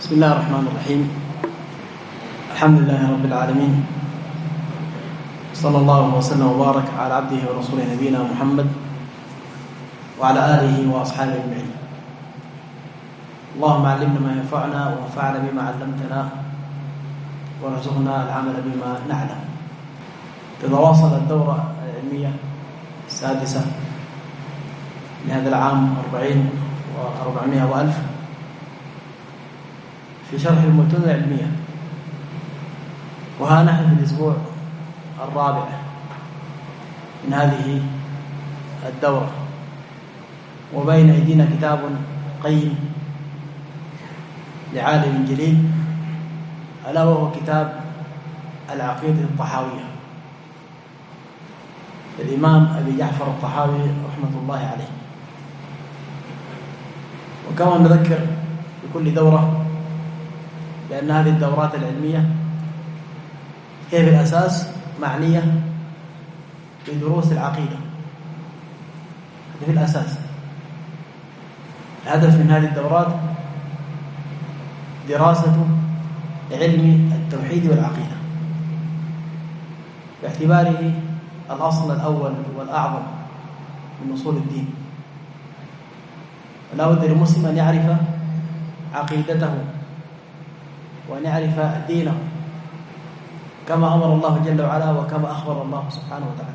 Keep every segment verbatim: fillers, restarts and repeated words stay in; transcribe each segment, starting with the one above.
بسم الله الرحمن الرحيم. الحمد لله رب العالمين، صلى الله وسلم وبارك على عبده ورسوله نبينا محمد وعلى آله وأصحابه أجمعين. اللهم علمنا ما ينفعنا وانفعنا بما علمتنا وارزقنا العمل بما نعلم. تتواصل الدورة العلمية السادسة لهذا العام أربعين وأربعمائة وألف في شرح المتون العلمية، وها نحن في الأسبوع الرابع من هذه الدورة، وبين أيدينا كتاب قيم لعالم جليل، ألا وهو كتاب العقيدة الطحاوية للإمام أبي جعفر الطحاوي رحمة الله عليه. وكما نذكر بكل دورة لأن هذه الدورات العلمية هي في الأساس معنية بدروس العقيدة، في الأساس الهدف من هذه الدورات دراسة علم التوحيد والعقيدة باعتباره الأصل الأول والأعظم من أصول الدين، ولا بد للمسلم أن يعرف عقيدته وأن يعرف دينه كما أمر الله جل وعلا وكما أخبر الله سبحانه وتعالى.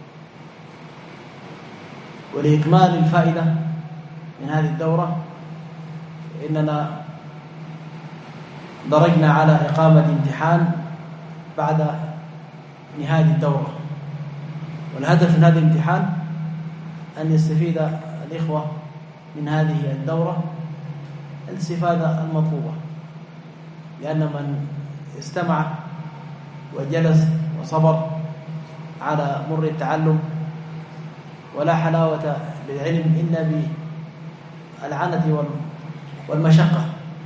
ولإكمال الفائدة من هذه الدورة إننا درجنا على إقامة امتحان بعد نهاية الدورة، والهدف من هذا الامتحان أن يستفيد الإخوة من هذه الدورة الاستفادة المطلوبة، لأن من استمع وجلس وصبر على مر التعلم ولا حلاوة للعلم إلا بالعنة والمشقة.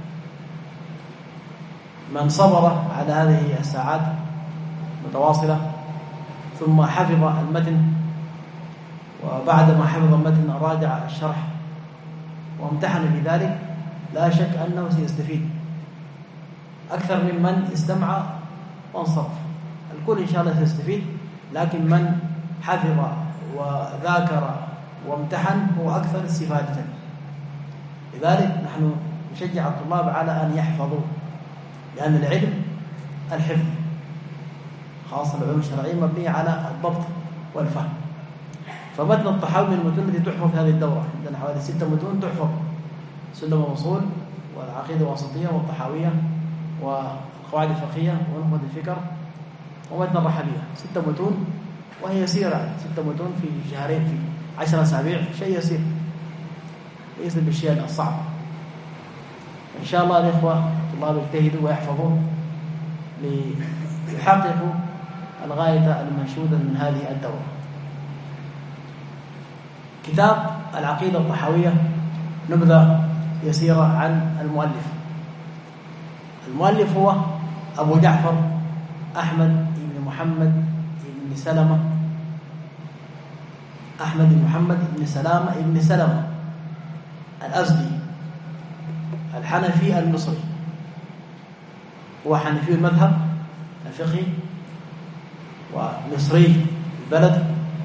من صبر على هذه الساعات متواصلة ثم حفظ المتن، وبعد ما حفظ المتن راجع الشرح وامتحن في ذلك، لا شك أنه سيستفيد أكثر من من استمع وانصرف. الكل إن شاء الله سيستفيد، لكن من حفظ وذاكر وامتحن هو أكثر استفادة. لذلك نحن نشجع الطلاب على أن يحفظوا، لأن العلم الحفظ، خاصة العلوم الشرعية مبنية على الضبط والفهم. فمتن الطحاوي من المتون التي تحفظ في هذه الدورة، عندنا حوالي ستة متون تحفظ: سلم الوصول، والعقيدة الوسطية، والطحاوية، والقواعد الفقهية، ونخبة الفكر، ومتن الرحبية. ستة متون وهي يسيرة، ستة متون في شهرين، في عشر أسابيع، شيء يسير ليس بالشيء الصعب. إن شاء الله الإخوة الطلاب يجتهدوا ويحفظوا ليحققوا الغاية المنشودة من هذه الدورة. كتاب العقيدة الطحاوية، نبذة يسيرة عن المؤلف. المؤلف هو أبو جعفر أحمد بن محمد بن سلمة أحمد بن محمد بن سلامة بن سلمة الأزدي الحنفي المصري. هو حنفي المذهب الفقهي ومصري البلد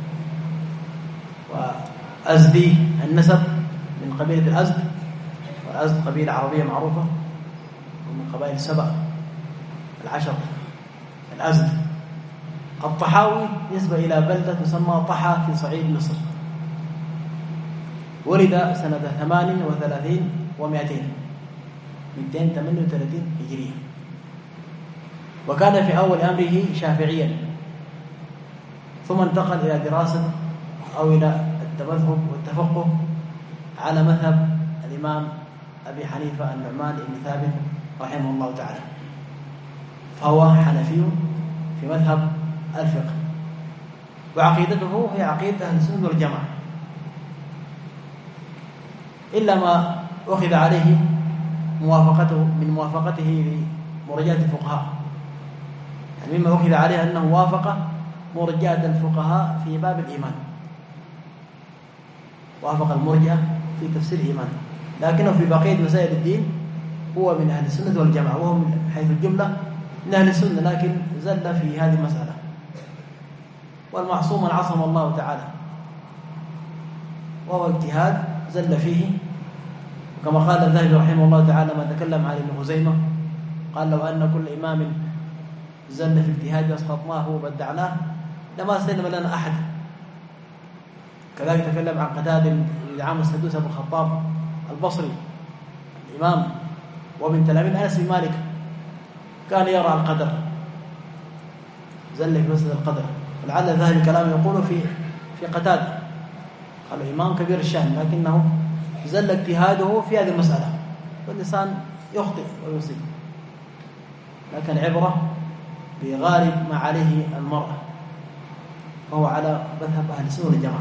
وأزدي النسب من قبيلة الأزد، والأزد قبيلة عربية معروفة ومن قبائل السبع العشر الأزد. الطحاوي نسبة إلى بلدة تسمى طحا في صعيد مصر. ولد سنة ثمان وثلاثين ومائتين مئتين وثمانية وثلاثين هجرية، وكان في أول أمره شافعيا، ثم انتقل إلى دراسة أو إلى التمذهب والتفقه على مذهب الإمام أبي حنيفة النعمان بن ثابت رحمه الله تعالى، فهو حنفي في مذهب الفقه، وعقيدته هي عقيدة أهل السنة والجماعة، إلا ما أخذ عليه موافقته من موافقته لمرجئة الفقهاء. يعني مما أخذ عليه أنه وافق مرجئة الفقهاء في باب الإيمان، وافق المرجئة في تفسير الإيمان، لكنه في بقية مسائل الدين هو من أهل السنة والجماعة، وهو من حيث الجملة من أهل السنة، لكن زل في هذه المسألة. والمعصوم عصم الله تعالى، وهو اجتهاد زل فيه، وكما قال الذهبي رحمه الله تعالى ما تكلم عن ابن خزيمة قال: لو أن كل إمام زل في اجتهاد أسقطناه وبدعناه لما سلم لنا أحد. كذلك تكلم عن قتادة بن دعامة السدوسي أبو الخطاب البصري الإمام ومن تلاميذ أنس بن مالك، كان يرى القدر، زل في مسألة القدر. ولعل الذهبي كلام يقول في في قتادة، قال إمام كبير الشأن لكنه زل اجتهاده في هذه المسألة، والإنسان يخطئ ويصيب، لكن عبرة بغالب ما عليه المرأة، وهو على مذهب أهل السنة والجماعة.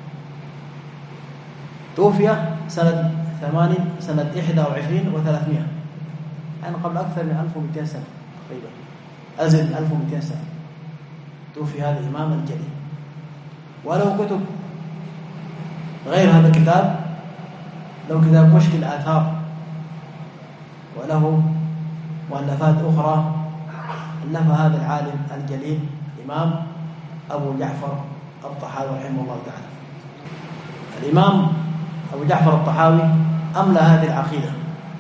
توفي سنة ثمانين سنة إحدى وعشرين وثلاثمائة، يعني قبل أكثر من ألف ومئتين سنة تقريبا، أزل من ألف ومئتين سنة توفي هذا الإمام الجليل. وله كتب غير هذا الكتاب، له كتاب مشكل الآثار، وله مؤلفات أخرى ألفها هذا العالم الجليل الإمام أبو جعفر الطحاوي رحمه الله تعالى. الإمام أبو جعفر الطحاوي أملى هذه العقيدة،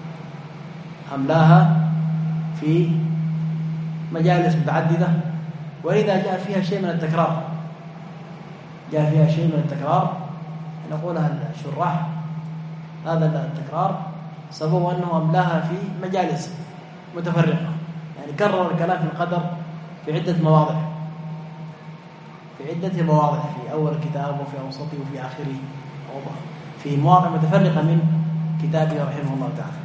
أملاها في مجالس متعددة، وإذا جاء فيها شيء من التكرار جاء فيها شيء من التكرار نقولها الشراح هذا التكرار سبب أنه أملاها في مجالس متفرقة، يعني كرر الكلام في القدر في عدة مواضع في عدة مواضع في أول الكتاب وفي أوسطه وفي آخره، في مواضع متفرقة من كتابه رحمه الله تعالى.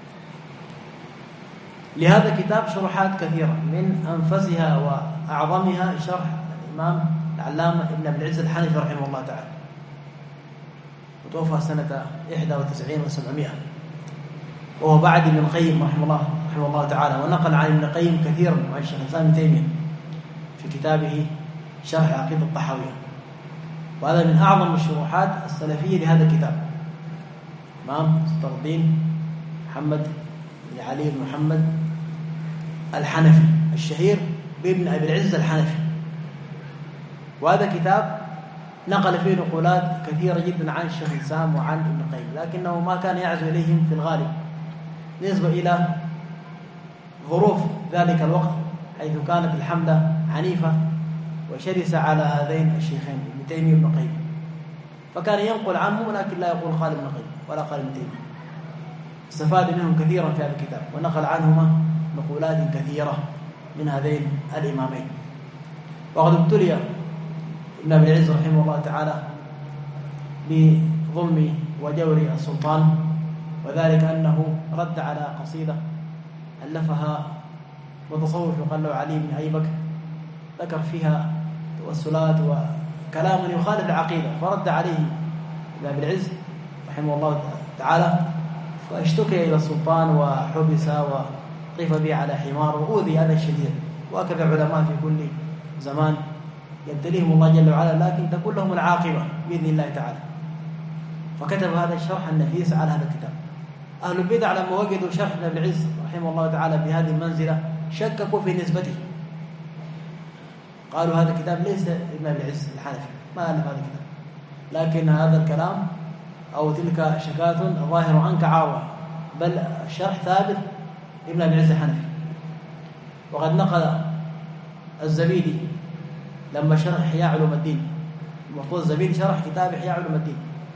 لهذا الكتاب شروحات كثيرة، من أنفسها وأعظمها شرح الإمام العلامة ابن أبي العز الحنفي رحمه الله تعالى، وتوفى سنة إحدى وتسعين وسبعمائة، وهو بعد ابن القيم رحمه الله رحمه الله تعالى، ونقل عن ابن القيم كثيرا وعن الشيخ الإسلام ابن تيمية في كتابه شرح عقيدة الطحاوية، وهذا من أعظم الشروحات السلفية لهذا الكتاب. إمام صدر الدين محمد بن علي بن محمد الحنفي الشهير بابن أبي العز الحنفي، وهذا كتاب نقل فيه نقولات كثيرة جدا عن الشيخ الإسلام وعن ابن القيم، لكنه ما كان يعزو إليهم في الغالب نسبة إلى ظروف ذلك الوقت، حيث كانت الحملة عنيفة وشرسة على هذين الشيخين ابن تيمية وابن القيم، فكان ينقل عنهم ولكن لا يقول قال ابن القيم ولا قال ابن تيمية. استفاد منهم كثيرا في هذا الكتاب، ونقل عنهما نقولات كثيرة من هذين الإمامين. وقد ابتلي ابن أبي العز رحمه الله تعالى بظلم وجور السلطان، وذلك أنه رد على قصيدة ألفها متصوف يقال له علي بن أي بكر، ذكر فيها توسلات وكلام يخالف العقيدة، فرد عليه ابن أبي العز رحمه الله تعالى، فاشتكي إلى السلطان وحبس وقف به على حمار وأوذي هذا الشديد. وهكذا علماء في كل زمان يبتليهم الله جل وعلا، لكن تكون لهم العاقبة بإذن الله تعالى. فكتب هذا الشرح النفيس على هذا الكتاب. أهل البدع لما وجدوا شرح ابن أبي العز رحمه الله تعالى بهذه المنزلة شككوا في نسبته، قالوا هذا الكتاب ليس ابن أبي العز الحنفي، ما ألف هذا الكتاب، لكن هذا الكلام أو تلك شكاة ظاهر عنك عاوة، بل الشرح ثابت ابن أبي العز الحنفي. وقد نقل الزبيدي لما شرح إحياء علوم الدين، المفروض الزبيدي شرح كتاب إحياء علوم الدين،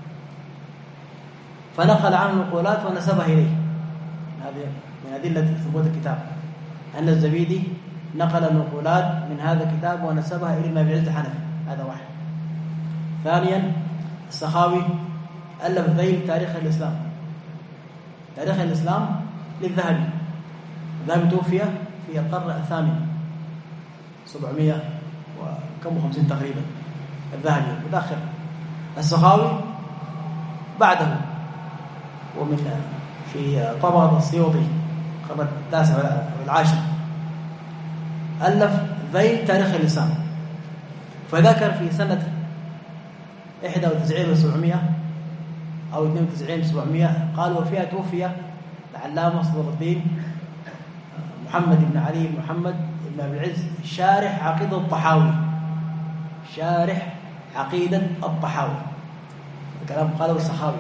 فنقل عنه نقولات ونسبها إليه. هذه من أدلة ثبوت الكتاب أن الزبيدي نقل النقولات من هذا الكتاب ونسبها إلى ابن أبي العز الحنفي، هذا واحد. ثانيا السخاوي ألف ذيل تاريخ الإسلام، تاريخ الإسلام للذهبي، الذهبي توفي في القرن الثامن سبعمائة وكم وخمسين تقريبا، الذهبي متأخر. السخاوي بعده، ومن في طبقة السيوطي القرن التاسع والعاشر ألف ذيل تاريخ الإسلام، فذكر في سنة إحدى وتسعين وسبعمائة أو اثنين وتسعين وسبعمائة قال وفيها توفي العلامة صدر الدين محمد بن علي بن محمد بن أبي العز شارح عقيدة الطحاوي، شارح عقيدة الطحاوي، الكلام قاله السخاوي،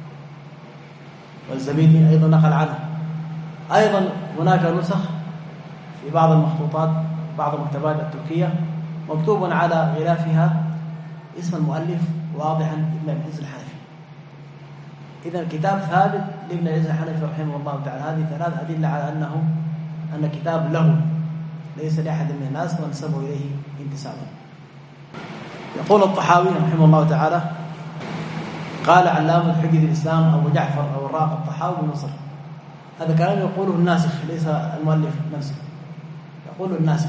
والزبيدي أيضا نقل عنه. أيضا هناك نسخ في بعض المخطوطات بعض المكتبات التركية مكتوب على غلافها اسم المؤلف واضحا ابن أبي العز الحنفي. إذا الكتاب ثابت لابن العز الحنفي رحمه الله تعالى. هذه ثلاث أدلة على أنه أن كتاب له ليس لأحد من الناس ونسبه إليه انتسابا. يقول الطحاوي رحمه الله تعالى: قال علامة حجة الإسلام أبو جعفر أو الراق الطحاوي بن نصر. هذا كلام يقوله الناسخ ليس المؤلف نفسه، يقول الناسخ.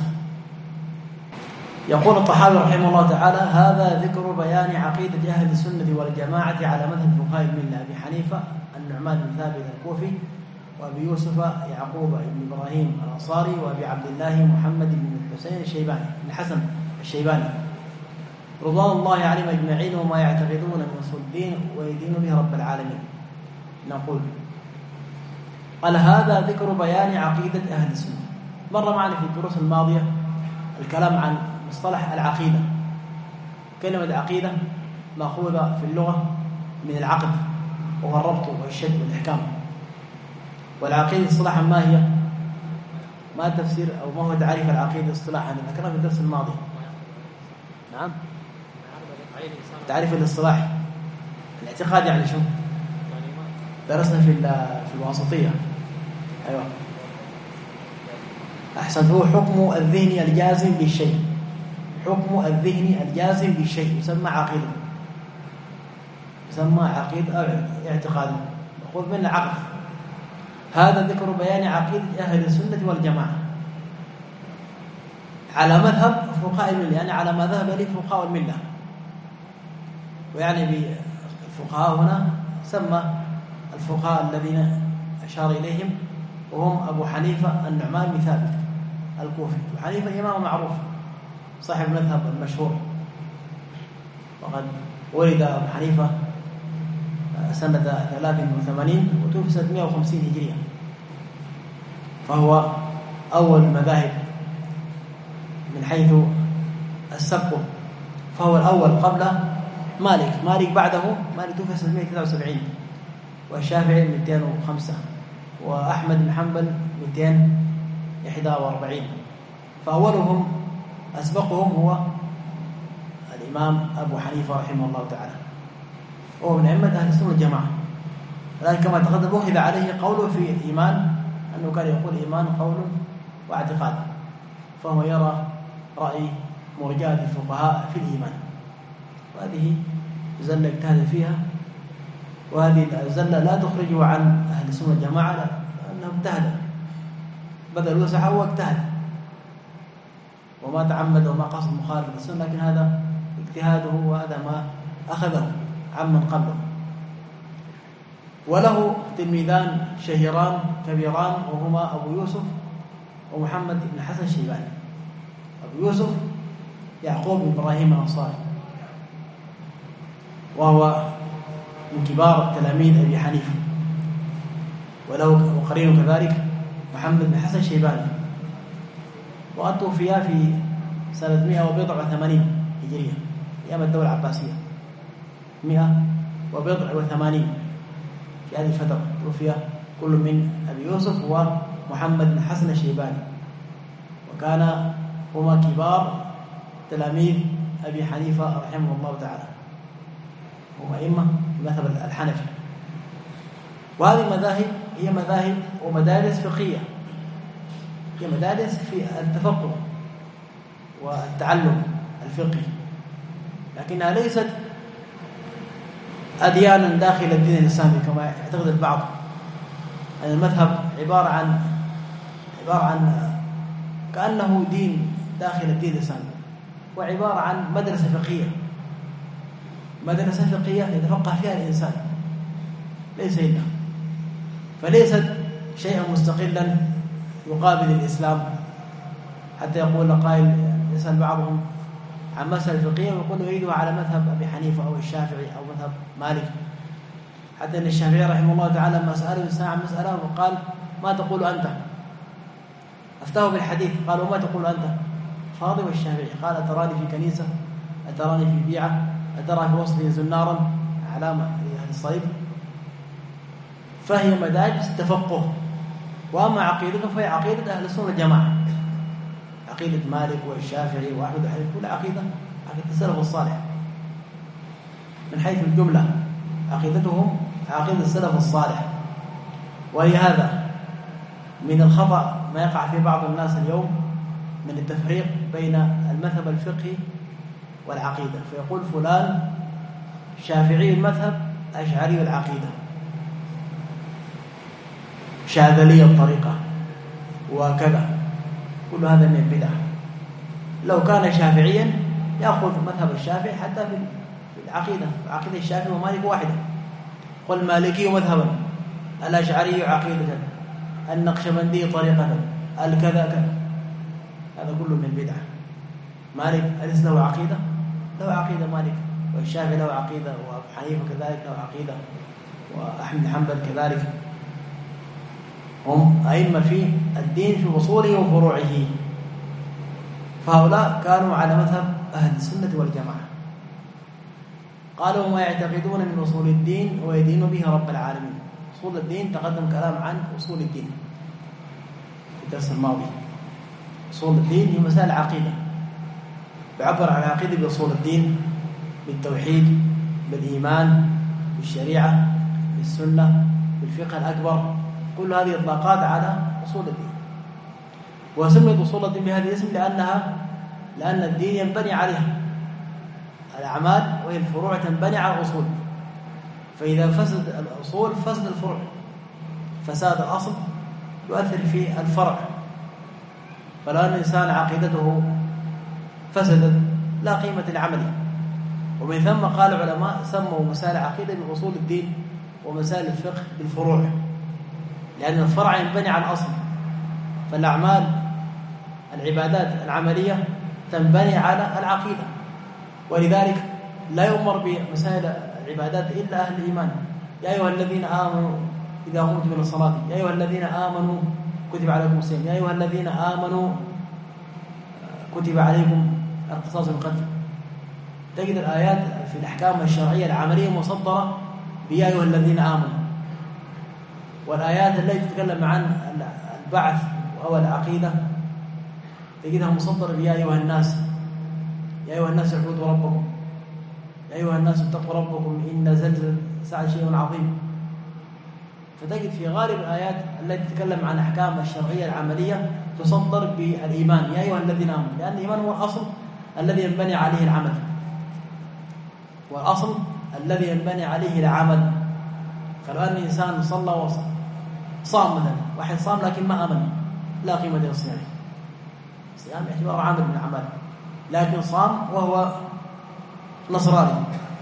يقول الطحاوي رحمه الله تعالى: هذا ذكر بيان عقيدة أهل السنة والجماعة على مذهب فقهاء الملة أبي حنيفة النعمان بن ثابت الكوفي، وأبي يوسف يعقوب بن إبراهيم الأنصاري، وأبي عبد الله محمد بن الحسين الشيباني الحسن الشيباني رضوان الله عليهم أجمعين، وما يعتقدون من أصول الدين ويدين به رب العالمين. نقول قال: هذا ذكر بيان عقيدة أهل السنة. مر معنا في الدروس الماضية الكلام عن مصطلح العقيدة. كلمة العقيدة مأخوذة في اللغة من العقد، وهو الربط والشد والإحكام. والعقيدة اصطلاحا ما هي؟ ما تفسير أو ما هو تعريف العقيدة اصطلاحا؟ ذكرنا في الدرس الماضي. نعم، تعريف الاصطلاحي الاعتقاد يعني شو؟ درسنا في في الواسطية. أيوة أحسن. هو حكم الذهني الجازم بالشيء، حكم الذهني الجازم بالشيء يسمى عقيدة، يسمى عقيدة أو اعتقاد، نأخذ من العقد. هذا ذكر بيان عقيدة أهل السنة والجماعة على مذهب فقهاء الملة، يعني على ما ذهب إليه فقهاء الملة. ويعني بالفقهاء هنا سمى الفقهاء الذين أشار إليهم وهم أبو حنيفة النعمان بن ثابت الكوفي. أبو حنيفة إمام معروف صاحب المذهب المشهور، وقد ولد أبو حنيفة سنة ثلاث وثمانين وتوفي سنة مئة وخمسين هجرية، فهو أول المذاهب من حيث السبق، فهو الأول قبل مالك. مالك بعده، مالك توفي سنة مئة وتسعة وسبعين، والشافعي مئتين وخمسة، وأحمد بن حنبل مئتين وواحد وأربعين. فأولهم أسبقهم هو الإمام أبو حنيفة رحمه الله تعالى، وهو من أئمة أهل السنة والجماعة. لكن كما تقدم أخذ عليه قوله في الإيمان أنه كان يقول إيمان قول واعتقاد، فهو يرى رأي مرجئة الفقهاء في الإيمان، وهذه زلة اجتهد فيها، وهذه الزلة لا تخرجه عن أهل السنة والجماعة، لأنه اجتهد بدل وسعه واجتهد وما تعمد وما قصد مخالف السنة، لكن هذا اجتهاده وهذا ما أخذه عمن قبله. وله تلميذان شهيران كبيران، وهما أبو يوسف ومحمد بن حسن الشيباني. أبو يوسف يعقوب بن إبراهيم الأنصاري، وهو من كبار تلاميذ أبي حنيفة، وله وقرين كذلك محمد بن حسن الشيباني، وقد توفي في سنة مئة وبضع وثمانين هجرية أيام الدولة العباسية، مئة وبضع وثمانين في هذه الفترة توفي كل من أبي يوسف ومحمد بن حسن الشيباني، وكان هما كبار تلاميذ أبي حنيفة رحمه الله تعالى، هم أئمة المذهب الحنفي. وهذه المذاهب هي مذاهب ومدارس فقهية، هي مدارس في التفقه والتعلم الفقهي، لكنها ليست أديانا داخل الدين الإسلامي كما يعتقد البعض. المذهب عبارة عن عبارة عن كأنه دين داخل الدين الإسلامي، وعبارة عن مدرسة فقهية، مدرسة فقهية يتفقه فيها الإنسان ليس إلا، فليست شيئا مستقلا يقابل الإسلام حتى يقول قائل يسأل بعضهم عن مسألة فقهية ويقول يريدها على مذهب أبي حنيفة أو الشافعي أو مذهب مالك، حتى أن الشافعي رحمه الله تعالى لما سأله الإنسان عن مسألة وقال ما تقول أنت؟ أفتاه بالحديث، قال وما تقول أنت؟ فاضي الشافعي قال أتراني في كنيسة، أتراني في بيعة، أترى في وسط زنارا، علامة لأهل الصيد. فهي مدارس التفقه. وأما عقيدته فهي عقيدة أهل السنة والجماعة، عقيدة مالك والشافعي وأحمد وحنيفة، كل عقيدة عقيدة السلف الصالح من حيث الجملة، عقيدتهم عقيدة السلف الصالح. ولهذا من الخطأ ما يقع في بعض الناس اليوم من التفريق بين المذهب الفقهي والعقيدة، فيقول فلان شافعي المذهب أشعري العقيدة، شاذلي الطريقة وكذا، كل هذا من البدع. لو كان شافعيا يأخذ مذهب الشافعي حتى في العقيدة، عقيدة الشافعي ومالك واحدة. قل مالكي مذهبا، الأشعري عقيدة، النقشبندي طريقة، الكذا كذا، هذا كله من البدع. مالك أليس له عقيدة؟ له عقيدة مالك، والشافعي له عقيدة، وأبو حنيفة كذلك له عقيدة، وأحمد حنبل كذلك. هم أئمة في الدين في أصوله وفروعه، فهؤلاء كانوا على مذهب أهل السنة والجماعة. قالوا ما يعتقدون من أصول الدين ويدين به رب العالمين. أصول الدين تقدم كلام عن أصول الدين في الدرس الماضي. أصول الدين هي مسائل العقيدة، يعبر عن العقيدة بأصول الدين، بالتوحيد، بالإيمان، بالشريعة، بالسنة، بالفقه الأكبر، كل هذه إطلاقات على أصول الدين. وسميت أصول الدين بهذا الاسم لأنها لأن الدين ينبني عليها الأعمال، وهي الفروع تنبني على الأصول. فإذا فسد الأصول فسد الفروع، فساد الأصل يؤثر في الفرع. فلو أن الإنسان عقيدته فسدت لا قيمة لعمله. ومن ثم قال العلماء سموا مسائل العقيدة بأصول الدين ومسائل الفقه بالفروع، لأن الفرع ينبني على الأصل. فالأعمال العبادات العملية تنبني على العقيدة، ولذلك لا يؤمر بمسائل العبادات إلا أهل الإيمان. يا أيها الذين آمنوا إذا قمتم إلى الصلاة، يا أيها الذين آمنوا كتب عليكم الصيام، يا أيها الذين آمنوا كتب عليكم القصاص بالقتل. تجد الآيات في الأحكام الشرعية العملية مصدرة بيا أيها الذين آمنوا، والآيات التي تتكلم عن البعث أو العقيدة تجدها مصدرة بيا أيها الناس، يا أيها الناس اعبدوا ربكم، يا أيها الناس اتقوا ربكم إن زلزلة الساعة شيء عظيم. فتجد في غالب الآيات التي تتكلم عن أحكام الشرعية العملية تصدر بالإيمان، يا أيها الذين آمنوا، لأن الإيمان هو الأصل الذي ينبني عليه العمل، والأصل الذي ينبني عليه العمل. فلو أن الإنسان صلى وصام مثلا، واحد صام لكن ما آمن، لا قيمة لصيامه. الصيام اعتبار عمل من الأعمال، لكن صام وهو نصراني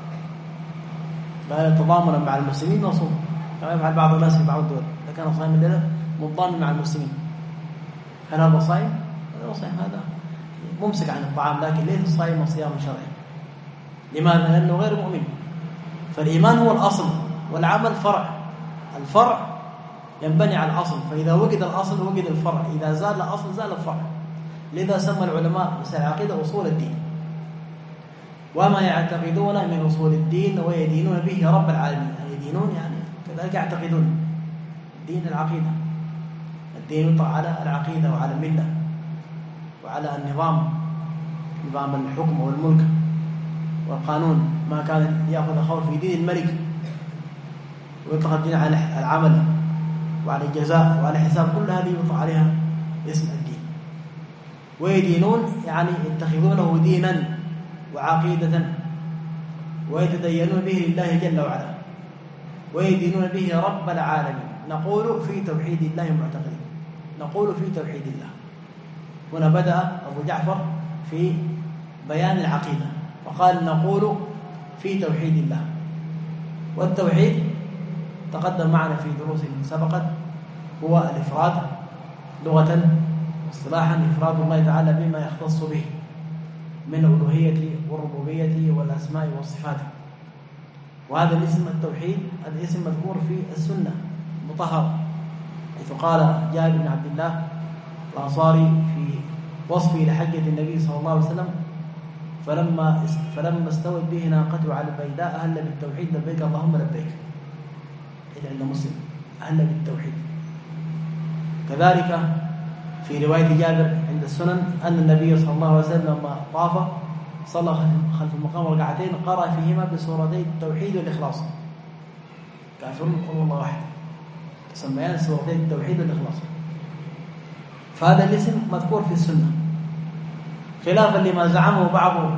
لا يتضامن مع المسلمين نصوم، كما يفعل بعض الناس في بعض الدول. إذا كان صائم الليلة متضامن مع المسلمين، هل هذا صائم؟ هذا صائم، هذا ممسك عن الطعام، لكن ليس صائم صيام شرعي. لماذا؟ لأنه غير مؤمن. فالإيمان هو الأصل والعمل فرع. الفرع ينبني على الأصل، فإذا وجد الأصل وجد الفرع، إذا زال الأصل زال الفرع. لذا سمى العلماء مسائل العقيدة أصول الدين. وما يعتقدون من أصول الدين ويدينون به رب العالمين. يدينون يعني كذلك يعتقدون. الدين العقيدة، الدين يطلق على العقيدة وعلى الملة وعلى النظام، نظام الحكم والملك والقانون، ما كان يأخذ خور في دين الملك، ويطلق الدين على العمل وعلى الجزاء وعلى حساب، كل هذه يطلق عليها اسم الدين. ويدينون يعني يتخذونه دينا وعقيدة ويتدينون به لله جل وعلا، ويدينون به رب العالمين. نقول في توحيد الله معتقدين، نقول في توحيد الله. هنا بدأ أبو جعفر في بيان العقيدة وقال نقول في توحيد الله. والتوحيد تقدم معنا في دروس سبقت هو الإفراد لغة واصطلاحا، إفراد الله تعالى بما يختص به من الألوهية والربوبية والأسماء والصفات. وهذا الاسم التوحيد هذا اسم مذكور في السنة المطهرة، حيث قال جابر بن عبد الله الأنصاري في وصفه لحجة النبي صلى الله عليه وسلم: فلما فلما استوت به ناقته على البيداء أهل بالتوحيد لبيك اللهم لبيك. إذا عند مسلم أهل بالتوحيد. كذلك في رواية جابر عند السنن أن النبي صلى الله عليه وسلم لما طاف صلى خلف المقام ركعتين قرأ فيهما بسورتي التوحيد والإخلاص. كافرون قل الله واحد، تسميان سورتي التوحيد والإخلاص. فهذا الاسم مذكور في السنة، خلافا لما زعمه بعض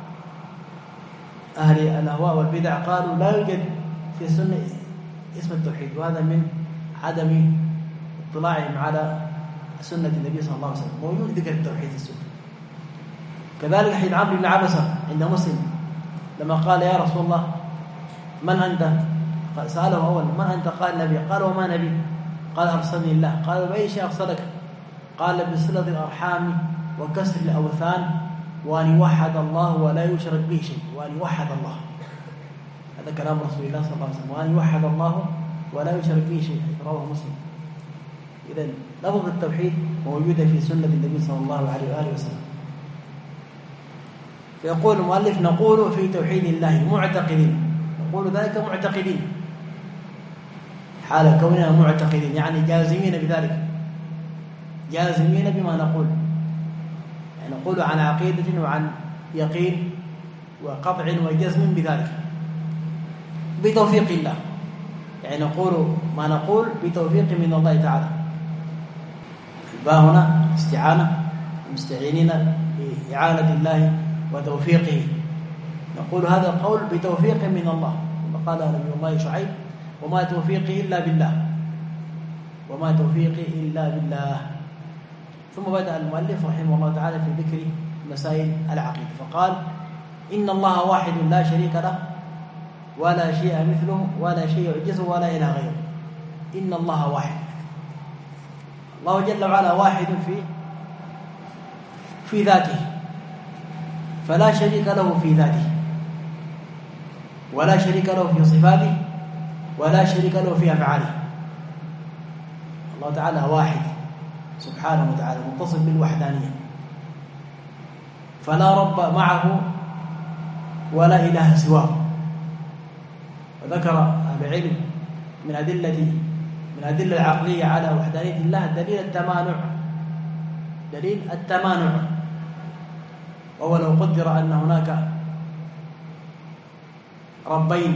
أهل الأهواء والبدع، قالوا لا يوجد في السنة اسم التوحيد، وهذا من عدم اطلاعهم على سنة النبي صلى الله عليه وسلم. موجود ذكر التوحيد في السنة. كذلك حين عمرو بن عبسة عند مسلم لما قال: يا رسول الله من أنت؟ سأله أولا: من أنت؟ قال: نبي. قال: وما نبي؟ قال: أرسلني الله. قال: بأي شيء أرسلك؟ قال: بصلة الأرحام وكسر الأوثان وأن يوحد الله ولا يشرك به شيء. وأن يوحد الله، هذا كلام رسول الله صلى الله عليه وسلم، وأن يوحد الله ولا يشرك به شيء، رواه مسلم. إذن لفظ التوحيد موجودة في سنة النبي صلى الله عليه وآله وسلم. فيقول المؤلف: نقول في توحيد الله معتقدين. نقول ذلك معتقدين حال كوننا معتقدين، يعني جازمين بذلك، جازمين بما نقول، يعني نقول عن عقيدة وعن يقين وقطع وجزم بذلك بتوفيق الله، يعني نقول ما نقول بتوفيق من الله تعالى. الباء هنا استعانة، مستعينين بإعانة الله وتوفيقه. نقول هذا القول بتوفيق من الله، كما قال نبي الله شعيب: وما توفيقي إلا بالله، وما توفيقي إلا بالله. ثم بدأ المؤلف رحمه الله تعالى في ذكر مسائل العقيدة، فقال: إن الله واحد لا شريك له ولا شيء مثله ولا شيء يعجزه ولا إله غيره. إن الله واحد، الله جل وعلا واحد في في ذاته، فلا شريك له في ذاته، ولا شريك له في صفاته، ولا شريك له في أفعاله. الله تعالى واحد سبحانه وتعالى متصف بالوحدانية، فلا رب معه ولا إله سواه. وذكر أهل العلم من أدلة من أدلة العقلية على وحدانية الله دليل التمانع، دليل التمانع، وهو لو قدر أن هناك ربين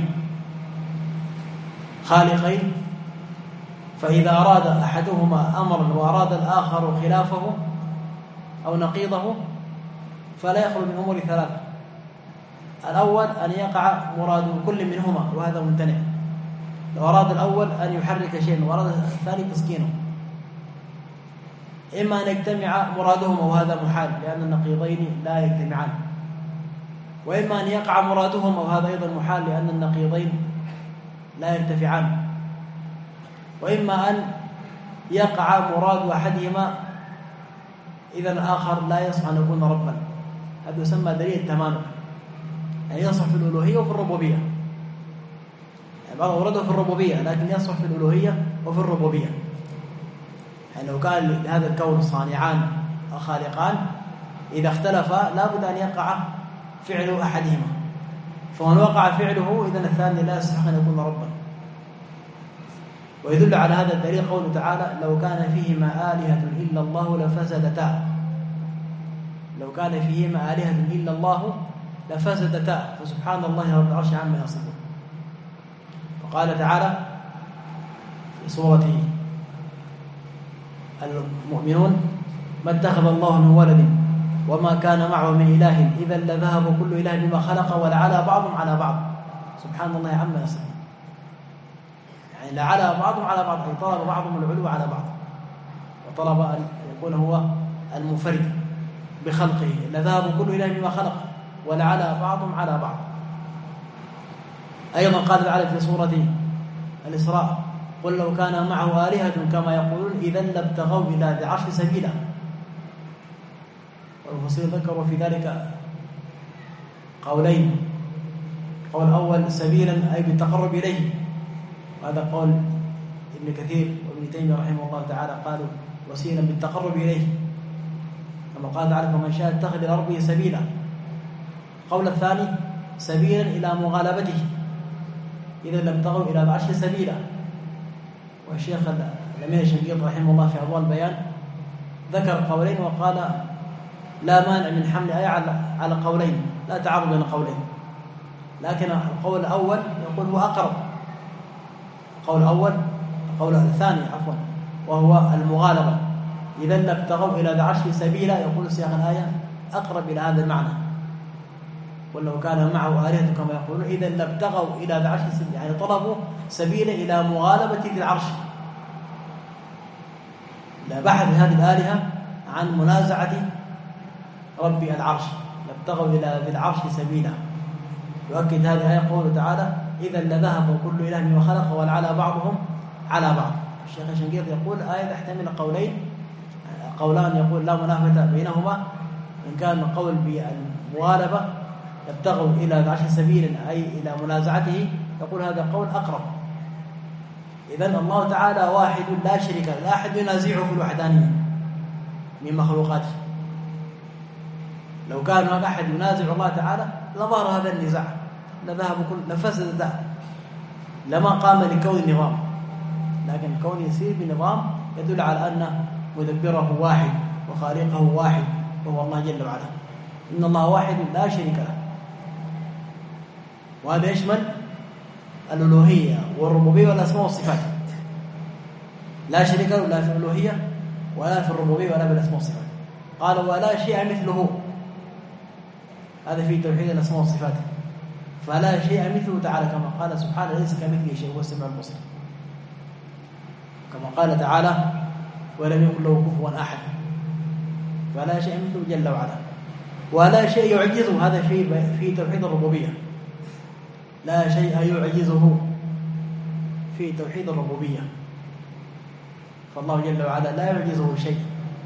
خالقين، فإذا أراد أحدهما أمرا وأراد الآخر خلافه أو نقيضه فلا يخلو من أمور ثلاثة: الأول أن يقع مراد كل منهما وهذا ممتنع، لو أراد الأول أن يحرك شيئا وأراد الثاني تسكينه، إما أن يجتمع مرادهما وهذا محال لأن النقيضين لا يجتمعان، وإما أن يقع مرادهما وهذا أيضا محال لأن النقيضين لا يرتفعان، وإما أن يقع مراد أحدهما إذا الآخر لا يصح أن يكون ربا. هذا يسمى دليل التمانع، يعني يصح في الألوهية وفي الربوبية، يعني بعض أورده في الربوبية لكن يصح في الألوهية وفي الربوبية. يعني لو كان لهذا الكون صانعان أو خالقان إذا اختلفا لا بد أن يقع فعل أحدهما، فمن وقع فعله إذن الثاني لا يصح أن يكون ربا. ويدل على هذا الدليل قوله تعالى: لو كان فيهما آلهة إلا الله لفسدتا. لو كان فيهما آلهة إلا الله لفسدتا، فسبحان الله رب العرش عما يصفون. وقال تعالى في سورة المؤمنون: ما اتخذ الله من ولد وما كان معه من إله إذا لذهب كل إله بما خلق ولعلى بعضهم على بعض سبحان الله عما يصفون. يعني لعلى بعضهم على بعض، أي طلب بعضهم العلو على بعض، وطلب أن يكون هو المنفرد بخلقه، لذهب كل إله بما خلق ولعلى بعضهم على بعض. أيضا قال تعالى في سورة الإسراء: قل لو كان معه آلهة كما يقولون إذا لابتغوا إلى ذي العرش سبيلا. والمفسرين ذكروا في ذلك قولين: قول الأول سبيلا أي بالتقرب إليه، وهذا قول ابن كثير وابن تيمية رحمه الله تعالى قالوا وسيلا بالتقرب إليه، كما قال تعالى فمن شاء اتخذ إلى ربه سبيلا. قول الثاني سبيلا إلى مغالبته، إذا لم تغوا إلى العشر سبيلا. والشيخ الأمير الشنقيطي رحمه الله في أضواء البيان ذكر قولين وقال لا مانع من حمل آية على قولين، لا تعارض بين قولين، لكن القول الأول يقول هو أقرب، القول الأول القول الثاني عفوا وهو المغالبة، إذا لابتغوا إلى العشر سبيلا يقول سياق الآية أقرب إلى هذا المعنى، ولو كان معه آلهة كما يقولون إذا لابتغوا إلى العرش سبيلا، يعني طلبوا سبيلا إلى مغالبة ذي العرش، لا بحث هذه الآلهة عن منازعة رب العرش، لابتغوا إلى ذي العرش سبيلا. يؤكد هذه الآية قوله تعالى إذا لذهب كل إله بما خلق ولعلى بعضهم على بعض. الشيخ الشنقيطي يقول آية تحتمل قولين، قولان يقول لا منافة بينهما، إن كان قول بالمغالبة يبتغوا إلى العشر سبيلا أي إلى منازعته، يقول هذا قول أقرب. إذن الله تعالى واحد لا شريك له، لا أحد ينازعه في الوحدانية من مخلوقاته. لو كان هناك أحد ينازع الله تعالى لظهر هذا النزاع، لذهب كل لفسد ذا، لما قام لكون النظام، لكن كون يسير بنظام يدل على أن مدبره واحد وخالقه واحد وهو الله جل وعلا. إن الله واحد لا شريك له، وهذا يشمل الألوهية والربوبية والأسماء والصفات، لا شريك له لا في الألوهية ولا في الربوبية ولا بالأسماء والصفات. قال ولا شيء مثله، هذا في توحيد الأسماء والصفات، فلا شيء مثله تعالى كما قال سبحانه ليس كمثله شيء هو السميع البصير، كما قال تعالى ولم يكن له كفوا أحد، فلا شيء مثله جل وعلا، ولا شيء يعجزه، هذا في في توحيد الربوبية، لا شيء يعجزه في توحيد الربوبية، فالله جل وعلا لا يعجزه شيء،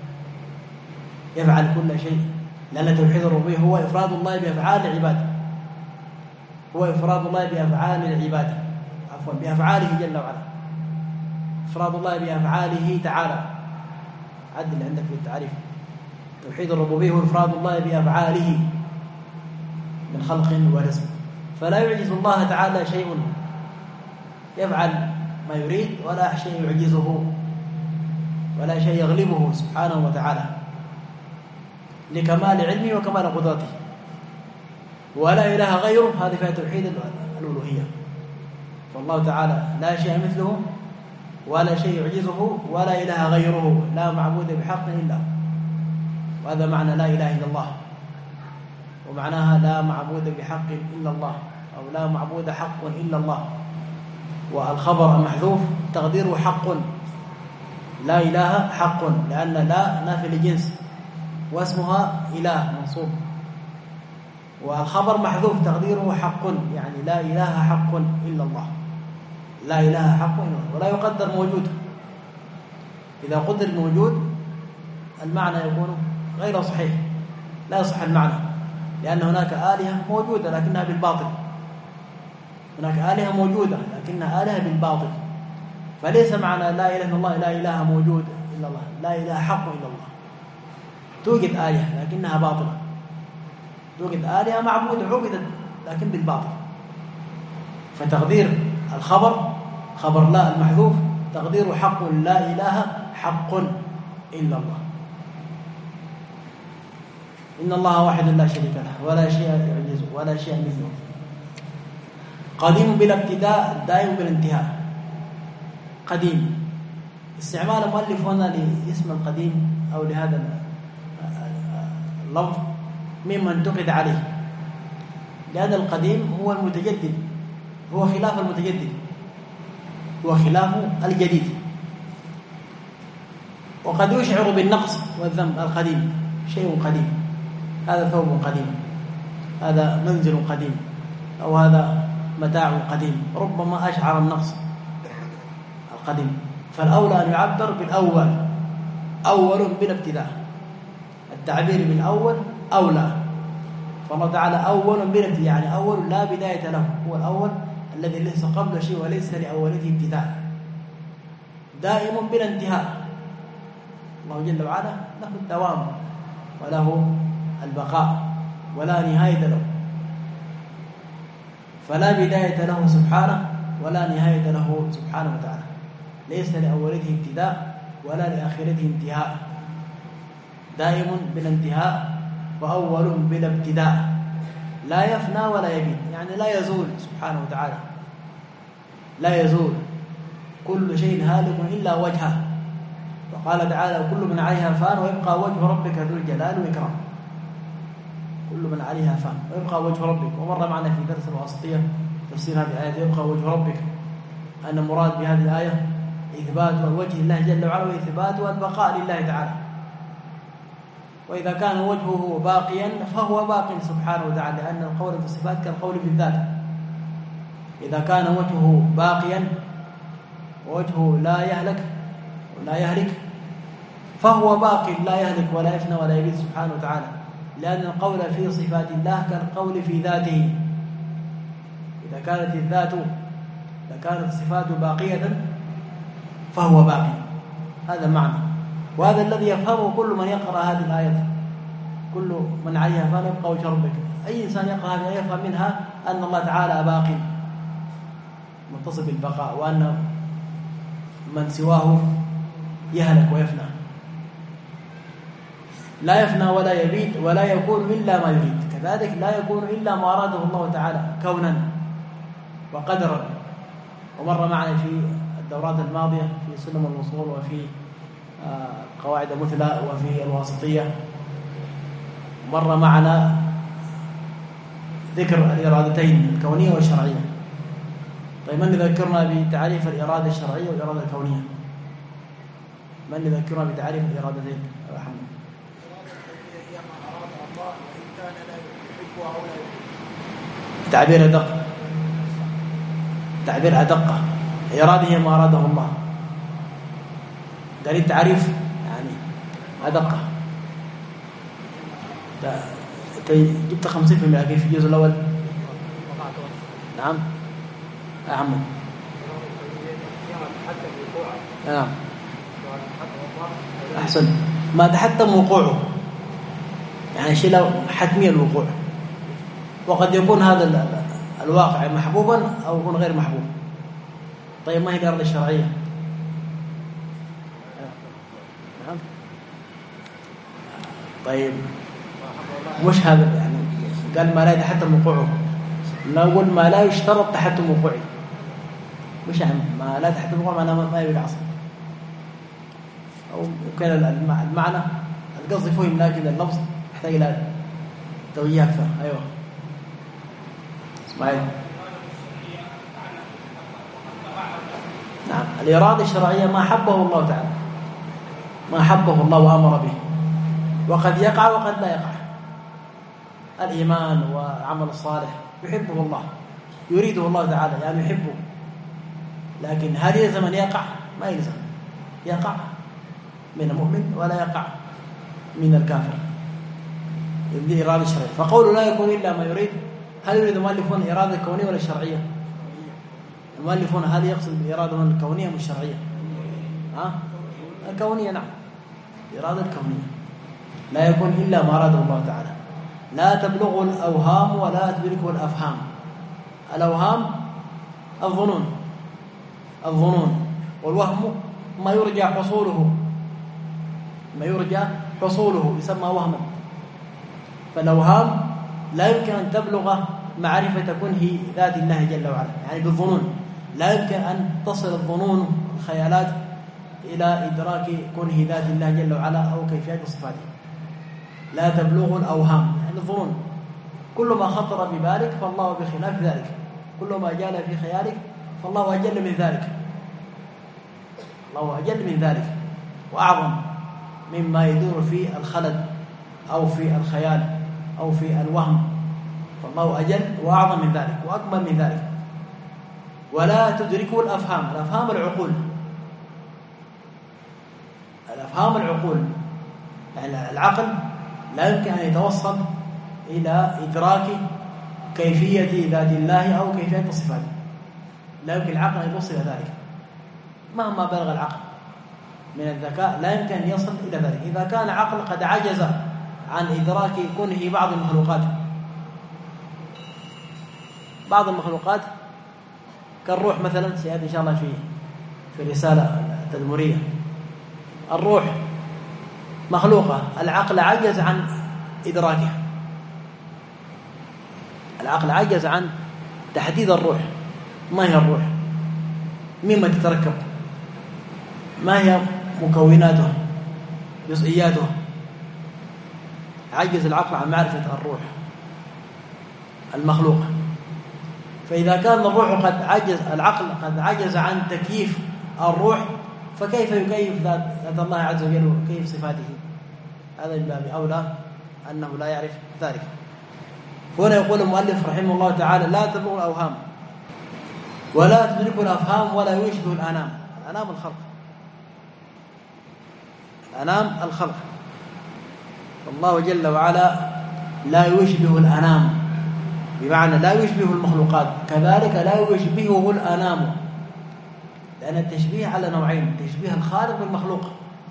يفعل كل شيء، لأن توحيد الربوبية هو إفراد الله بأفعال العباد، هو إفراد الله بأفعال العباد عفوا بأفعاله جل وعلا، إفراد الله بأفعاله تعالى. عدل عندك في التعريف، توحيد الربوبية هو إفراد الله بأفعاله من خلق ورزق، فلا يعجز الله تعالى شيء، يفعل ما يريد ولا شيء يعجزه ولا شيء يغلبه سبحانه وتعالى، لكمال علمه وكمال قدرته، ولا إله غيره، هذه فيها توحيد الألوهية. فالله تعالى لا شيء مثله ولا شيء يعجزه ولا إله غيره، لا معبود بحق إلا، وهذا معنى لا إله إلا الله، ومعناها لا معبود بحق إلا الله، أو لا معبود حق إلا الله. والخبر محذوف تقديره حق، لا إله حق، لأن لا نافي لجنس واسمها إله منصوب، والخبر محذوف تقديره حق، يعني لا إله حق إلا الله، لا إله حق إلا الله، ولا يقدر موجود. إذا قدر موجود المعنى يكون غير صحيح، لا يصح المعنى، لأن هناك آلهة موجودة لكنها بالباطل، هناك آلهة موجودة لكنها آلهة بالباطل، فليس معنى لا إله إلا الله لا إله موجود إلا الله، لا إله حق إلا الله. توجد آلهة لكنها باطلة، توجد آلهة معبودة عبدت لكن بالباطل، فتقدير الخبر خبر لا المحذوف تقدير حق، لا إله حق إلا الله. إن الله واحد لا شريك له ولا شيء يعجزه ولا شيء مثله، قديم بلا ابتداء دائم بلا انتهاء. قديم استعمال المؤلف هنا لاسم القديم أو لهذا اللفظ مما انتقد عليه، لأن القديم هو المتجدد، هو خلاف المتجدد، هو خلاف الجديد، وقد يشعر بالنقص والذنب. القديم شيء قديم، هذا ثوب قديم، هذا منزل قديم، أو هذا متاع قديم، ربما أشعر النقص القديم، فالأولى أن يعبر بالأول، أول بلا ابتداء، التعبير بالأول أولى، فالله تعالى أول بلا ابتداء، يعني أول لا بداية له، هو الأول الذي ليس قبل شيء وليس لأولته ابتداء، دائم بلا انتهاء. الله جل وعلا له الدوام وله البقاء ولا نهاية له، فلا بداية له سبحانه ولا نهاية له سبحانه وتعالى، ليس لأولته ابتداء ولا لآخرته انتهاء، دائم بلا انتهاء وأول بلا ابتداء، لا يفنى ولا يبيد، يعني لا يزول سبحانه وتعالى، لا يزول، كل شيء هالك إلا وجهه. وقال تعالى وكل من عليها فان ويبقى وجه ربك ذو الجلال والإكرام، كل من عليها فان ويبقى وجه ربك. ومر معنا في درس الواسطية تفسير هذه الآية يبقى وجه ربك، أن المراد بهذه الآية إثبات وجه الله جل وعلا وإثبات والبقاء لله تعالى. وإذا كان وجهه باقيا فهو باق سبحانه وتعالى، لأن القول في الصفات كالقول في الذات. إذا كان وجهه باقيا ووجهه لا يهلك ولا يهلك فهو باق لا يهلك ولا يفنى ولا يبيد سبحانه وتعالى، لأن القول في صفات الله كالقول في ذاته. إذا كانت الذات إذا كانت الصفات باقية فهو باقي، هذا معنى. وهذا الذي يفهمه كل من يقرأ هذه الآية، كل من عليها فان يبقى وجه ربك. أي إنسان يقرأ هذه يفهم منها أن الله تعالى باق متصف بالبقاء، وأن من سواه يهلك ويفنى، لا يفنى ولا يبيد ولا يكون إلا ما يريد، كذلك لا يكون إلا ما أراده الله تعالى كونا وقدرا. ومر معنا في الدورات الماضية في سلم الوصول وفي قواعد مثلى وفي الواسطية، مر معنا ذكر الإرادتين الكونية والشرعية. طيب من يذكرنا بتعريف الإرادة الشرعية والإرادة الكونية؟ من يذكرنا بتعريف الإرادتين؟ محمد. تعبير أدق، تعبير أدق، إرادة هي ما أراده الله. قال التعريف يعني أدق. جبت خمسين في المئة في الجزء الأول. نعم يا محمد. نعم أحسن. ما تحتم وقوعه، يعني شيء له حتمية الوقوع، وقد يكون هذا الواقع محبوبا أو يكون غير محبوب. طيب ما هي الإرادة الشرعية؟ نعم. طيب مش هذا، يعني قال ما لا يتحتم وقوعه، نقول ما لا يشترط تحتم وقوعه، مش يعني ما لا تحتم وقوعه معناه ما يبقى عصر، أو يمكن المعنى القصد فهم، لكن اللفظ يحتاج إلى توجيه أكثر. أيوه اسماعيل. نعم الإرادة الشرعية ما حبه الله تعالى، ما حبه الله وأمر به، وقد يقع وقد لا يقع. الإيمان وعمل الصالح يحبه الله، يريده الله تعالى، يعني يحبه، لكن هل يلزم أن يقع؟ ما يلزم، يقع من المؤمن ولا يقع من الكافر. دي إرادة الشرعية. فقوله لا يكون إلا ما يريد، هل يريد المؤلفون الإرادة الكونية ولا الشرعية؟ المؤلفون هل يقصد بالإرادة الكونية مش الشرعية؟ ها؟ الكونية. نعم الإرادة الكونية، لا يكون إلا ما أراده الله تعالى، لا تبلغه الأوهام ولا تدركه الأفهام. الأوهام الظنون، الظنون، والوهم ما يرجى حصوله، ما يرجى حصوله يسمى وهما. فالأوهام لا يمكن أن تبلغ معرفة كنه ذات الله جل وعلا، يعني بالظنون لا يمكن أن تصل الظنون الخيالات إلى إدراك كنه ذات الله جل وعلا أو كيفية صفاته. لا تبلغ الأوهام، يعني الظنون، كل ما خطر ببالك فالله بخلاف ذلك، كل ما جال في خيالك فالله أجل من ذلك، الله أجل من ذلك وأعظم مما يدور في الخلد أو في الخيال أو في الوهم، فالله أجل وأعظم من ذلك وأكمل من ذلك. ولا تدركه الأفهام، الأفهام العقول، الأفهام العقول، يعني العقل لا يمكن أن يتوصل إلى إدراك كيفية ذات الله أو كيفية صفاته. لا يمكن العقل أن يوصل إلى ذلك مهما بلغ العقل من الذكاء، لا يمكن أن يصل إلى ذلك. إذا كان العقل قد عجز عن إدراك كونه بعض المخلوقات، بعض المخلوقات كالروح مثلا، سيأتي إن شاء الله في في الرسالة التدمرية. الروح مخلوقة، العقل عجز عن إدراكها، العقل عجز عن تحديد الروح. ما هي الروح؟ مما تتركب؟ ما هي مكوناتها؟ جزئياتها؟ عجز العقل عن معرفة الروح المخلوقة. فإذا كان الروح قد عجز، العقل قد عجز عن تكييف الروح، فكيف يكيف ذات الله عز وجل وكيف صفاته؟ هذا من باب أولى أنه لا يعرف ذلك. هنا يقول المؤلف رحمه الله تعالى: لا تبلغ الأوهام ولا تدرك الأفهام ولا يشبه الأنام. الأنام الخلق، الأنام الخلق. الله جل وعلا لا يشبه الأنام، بمعنى لا يشبه المخلوقات، كذلك لا يشبهه الأنام، لأن التشبيه على نوعين: تشبيه الخالق بالمخلوق،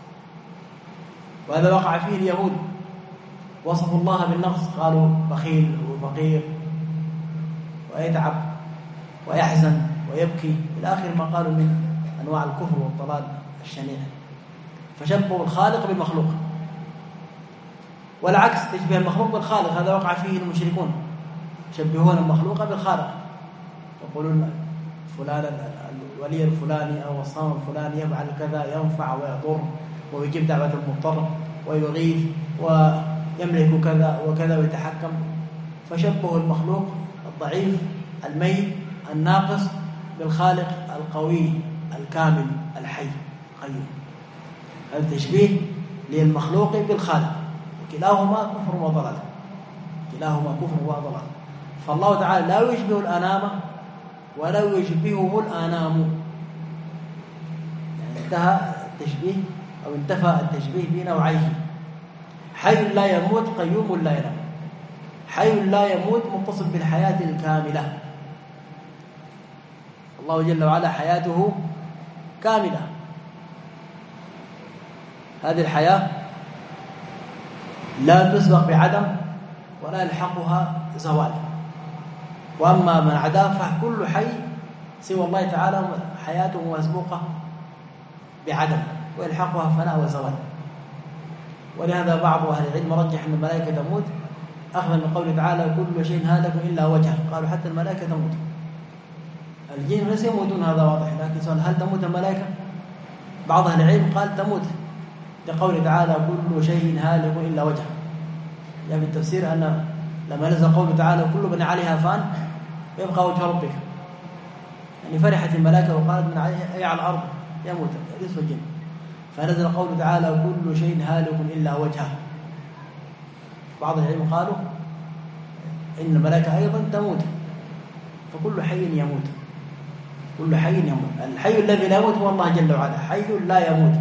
وهذا وقع فيه اليهود، وصفوا الله بالنقص، قالوا بخيل وفقير ويتعب ويحزن ويبكي إلى آخر ما قالوا من أنواع الكفر والضلال الشنيع، فشبهوا الخالق بالمخلوق. والعكس، تشبيه المخلوق بالخالق، هذا وقع فيه المشركون، يشبهون المخلوق بالخالق، يقولون فلان الولي الفلاني أو الصنم الفلاني يفعل كذا، ينفع ويضر ويجيب دعوة المضطر ويغيث ويملك كذا وكذا ويتحكم. فشبهوا المخلوق الضعيف الميت الناقص بالخالق القوي الكامل الحي القيوم. هذا تشبيه للمخلوق بالخالق، وكلاهما كفر وضلال، كلاهما كفر وضلال. فالله تعالى لا يشبه الأنام ولا يشبهه الأنام، يعني انتهى التشبيه أو انتفى التشبيه بنوعيه: حي لا يموت، قيوم لا ينام. حي لا يموت متصف بالحياة الكاملة، الله جل وعلا حياته كاملة، هذه الحياة لا تسبق بعدم ولا يلحقها زوال. وأما من عداه فكل حي سوى الله تعالى حياته مسبوقة بعدم ويلحقها فناء وزوال. ولهذا بعض أهل العلم رجح أن الملائكة تموت أخذا من قوله تعالى: كل شيء هالك إلا وجهه. قالوا حتى الملائكة تموت، الجن ليس يموتون، هذا واضح، لكن سؤال: هل تموت الملائكة؟ بعض أهل العلم قال تموت لقوله تعالى: كل شيء هالك إلا وجهه. يعني في التفسير أن لما نزل قوله تعالى: كل من عليها فان يبقى وجه ربك، يعني فرحت الملائكة وقالت: من أي على الأرض يموت الإنس والجن. فنزل قوله تعالى: كل شيء هالك إلا وجهه. بعض العلم قالوا إن الملائكة أيضا تموت، فكل حي يموت، كل حي يموت. الحي الذي لا يموت هو الله جل وعلا، حي لا يموت،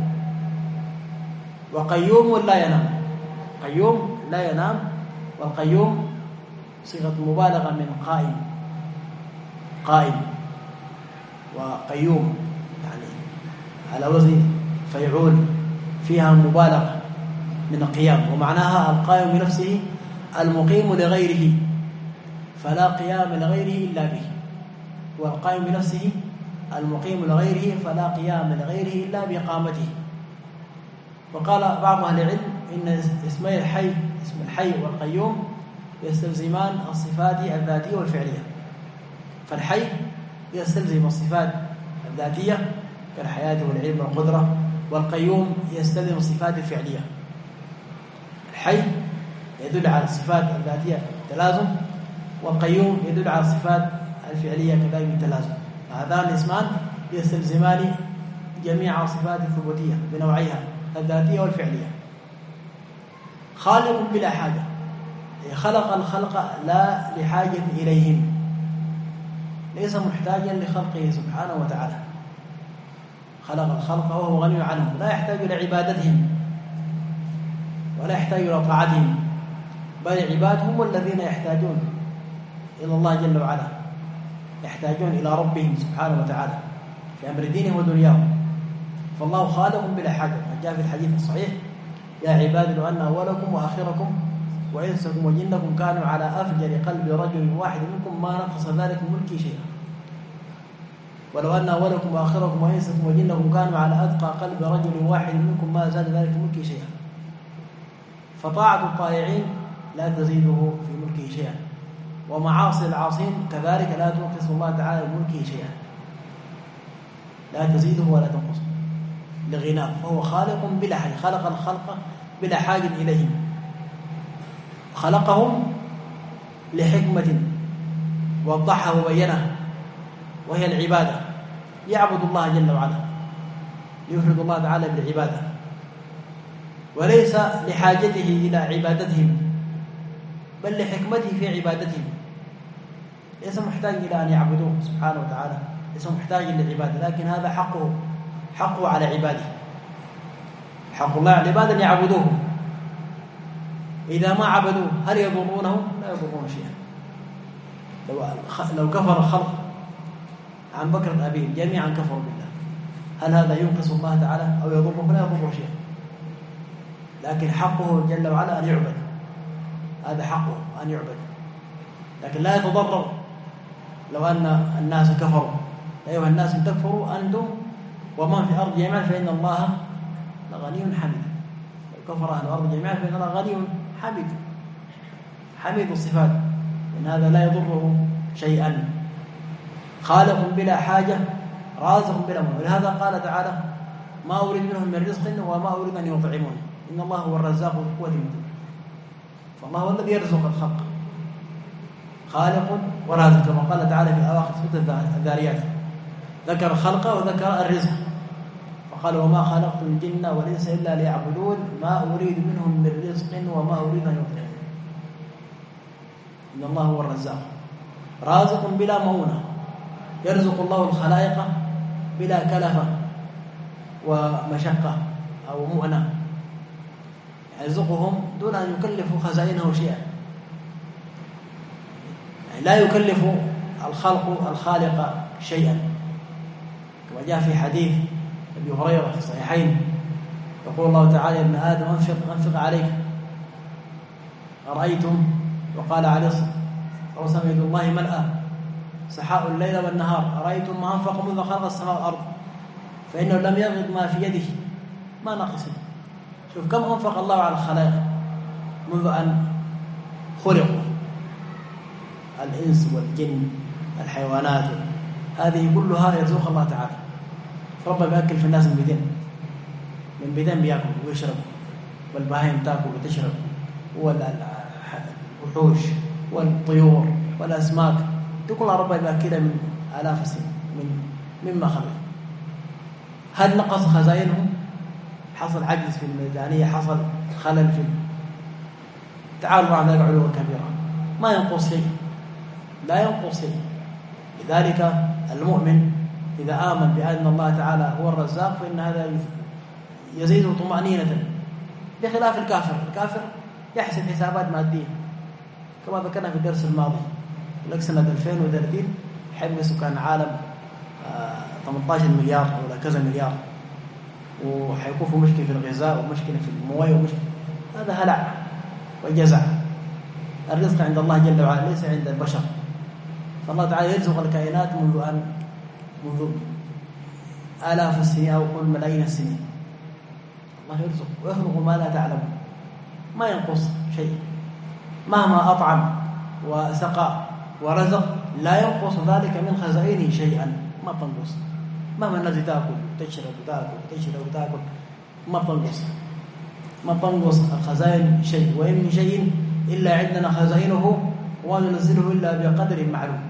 وقيوم لا ينام. قيوم لا ينام، والقيوم صيغة مبالغة من قائم، قائم وقيوم، يعني على وزن فيعول، فيها مبالغة من القيام، ومعناها القائم بنفسه المقيم لغيره، فلا قيام لغيره إلا به. والقائم بنفسه المقيم لغيره فلا قيام لغيره إلا بإقامته. وقال بعض أهل العلم إن اسمي الحي، اسم الحي والقيوم، يستلزمان الصفات الذاتية والفعلية. فالحي يستلزم الصفات الذاتية كالحياة والعلم والقدرة، والقيوم يستلزم الصفات الفعلية. الحي يدل على الصفات الذاتية التلازم، والقيوم يدل على الصفات الفعلية كذلك التلازم. هذان الاسمان يستلزمان جميع صفات الثبوتية بنوعيها الذاتية والفعلية. خالق بلا حاجة، خلق الخلق لا لحاجة إليهم، ليس محتاجا لخلقه سبحانه وتعالى. خلق الخلق وهو غني عنهم، لا يحتاج إلى عبادتهم ولا يحتاج إلى طاعتهم، بل العباد هم الذين يحتاجون إلى الله جل وعلا، يحتاجون إلى ربهم سبحانه وتعالى في أمر دينهم ودنياهم. فالله خالق بلا حاجة. جاء في الحديث الصحيح: يا عباد لو أن أولكم وآخركم وإنسكم وجنكم كانوا على أفجر قلب رجل واحد منكم ما نقص ذلك ملكي شيئا. ولو أن أولكم وآخركم وإنسكم وجنكم كانوا على أتقى قلب رجل واحد منكم ما زاد ذلك ملكي شيئا. فطاعة الطائعين لا تزيده في ملكه شيئا، ومعاصي العاصين كذلك لا تنقص الله تعالى ملكه شيئا، لا تزيده ولا تنقصه لغناه. فهو خالق بلا حاجة، خلق الخلق بلا حاجة إليهم، خلقهم لحكمة وضحها وبينها، وهي العبادة، يعبد الله جل وعلا، يفرد الله تعالى بالعبادة، وليس لحاجته إلى عبادتهم بل لحكمته في عبادتهم. ليس محتاج إلى أن يعبدوه سبحانه وتعالى، ليس محتاج للعبادة، لكن هذا حقه حقه على عباده. حق الله على العباد أن يعبدوه. إذا ما عبدوه هل يضرونه؟ لا يضرون شيئا. لو لو كفر الخلق عن بكرة أبيه جميعا كفروا بالله، هل هذا ينقص الله تعالى أو يضره؟ لا يضره شيئا. لكن حقه جل وعلا أن يعبد، هذا حقه أن يعبد، لكن لا يتضرر لو أن الناس كفروا. أيها الناس إن تكفروا أنتم ومن في الأرض جميعا فإن الله لغني حميد. لو كفر أهل الأرض جميعا فإن الله غني حميد، حميد الصفات، إن هذا لا يضره شيئا. خالق بلا حاجة، رازق بلا منع. ولهذا قال تعالى: ما أريد منهم من رزق وما أريد أن يطعمون إن الله هو الرزاق ذو القوة المتين. فالله هو الذي يرزق الخلق، خالق ورازق، كما قال تعالى في أواخر سورة الذاريات، ذكر الخلق وذكر الرزق، وقال: وما خلقت الجن والإنس إلا ليعبدون ما أريد منهم من رزق وما أريد أن يطعمون إن الله هو الرزاق. رازق بلا مؤونة، يرزق الله الخلائق بلا كلفة ومشقة أو مؤنة، يرزقهم دون أن يكلفوا خزائنه شيئا. يعني لا يكلف الخلق الخالق شيئا، كما جاء في حديث أبي هريرة في الصحيحين، يقول الله تعالى: يا ابن آدم أنفق أنفق عليك. أرأيتم، وقال عليه الصلاة والسلام: يد الله ملأى سحاء الليل والنهار، أرأيتم ما أنفق منذ خلق السماء والأرض فإنه لم يغض ما في يده ما نقص. شوف كم أنفق الله على الخلائق منذ أن خلقوا، الإنس والجن، الحيوانات، هذه كلها يرزق الله تعالى. ربنا بيأكل في الناس من بدين، من بدين بيأكل ويشرب، والبهائم تأكل وتشرب، والوحوش والطيور والأسماك، دي كلها ربنا بيأكلها من آلاف السنين من مما خلق. هل نقص خزائنهم؟ حصل عجز في الميزانية، حصل خلل في تعالوا عن ذلك علوا كبيرا، ما ينقص شيء، لا ينقص شيء. لذلك المؤمن إذا آمن بأن الله تعالى هو الرزاق فإن هذا يزيد طمأنينة، بخلاف الكافر. الكافر يحسب حسابات مادية، كما ذكرنا في الدرس الماضي، لك سنة ألفين وثلاثين حجم سكان العالم ثمانية عشر مليار ولا كذا مليار، وحيكون في مشكلة في الغذاء ومشكلة في المويه ومشكلة، هذا هلع وجزع. الرزق عند الله جل وعلا ليس عند البشر. فالله تعالى يرزق الكائنات منذ أن منذ آلاف السنين أو قل ملايين السنين. الله يرزق ويخلق ما لا تعلم، ما ينقص شيء. مهما أطعم وسقى ورزق لا ينقص ذلك من خزائنه شيئا، ما تنقص. مهما الناس تأكل وتشرب وتأكل وتشرب وتأكل ما تنقص، ما تنقص الخزائن شيء. وإن من شيء إلا عندنا خزائنه وننزله إلا بقدر معلوم،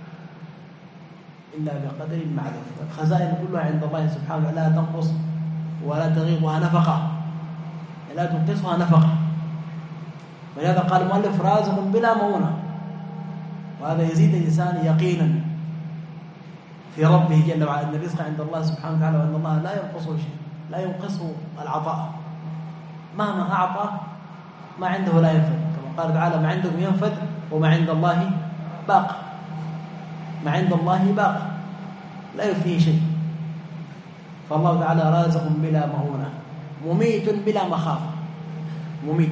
إلا بقدر معلوم. الخزائن كلها عند الله سبحانه وتعالى لا تنقص ولا تغيضها نفقة، لا تنقصها نفقة. ولهذا قال المؤلف: رازق بلا مؤونة. وهذا يزيد الإنسان يقينا في ربه جل وعلا أن الرزق عند الله سبحانه وتعالى، وأن الله لا ينقصه شيء، لا ينقصه العطاء. مهما أعطى ما عنده لا ينفق، كما قال تعالى ما عندكم ينفد وما عند الله باق. ما عند الله باق لا يفنيه شيء. فالله تعالى رازق بلا مهونة، مميت بلا مخافة. مميت،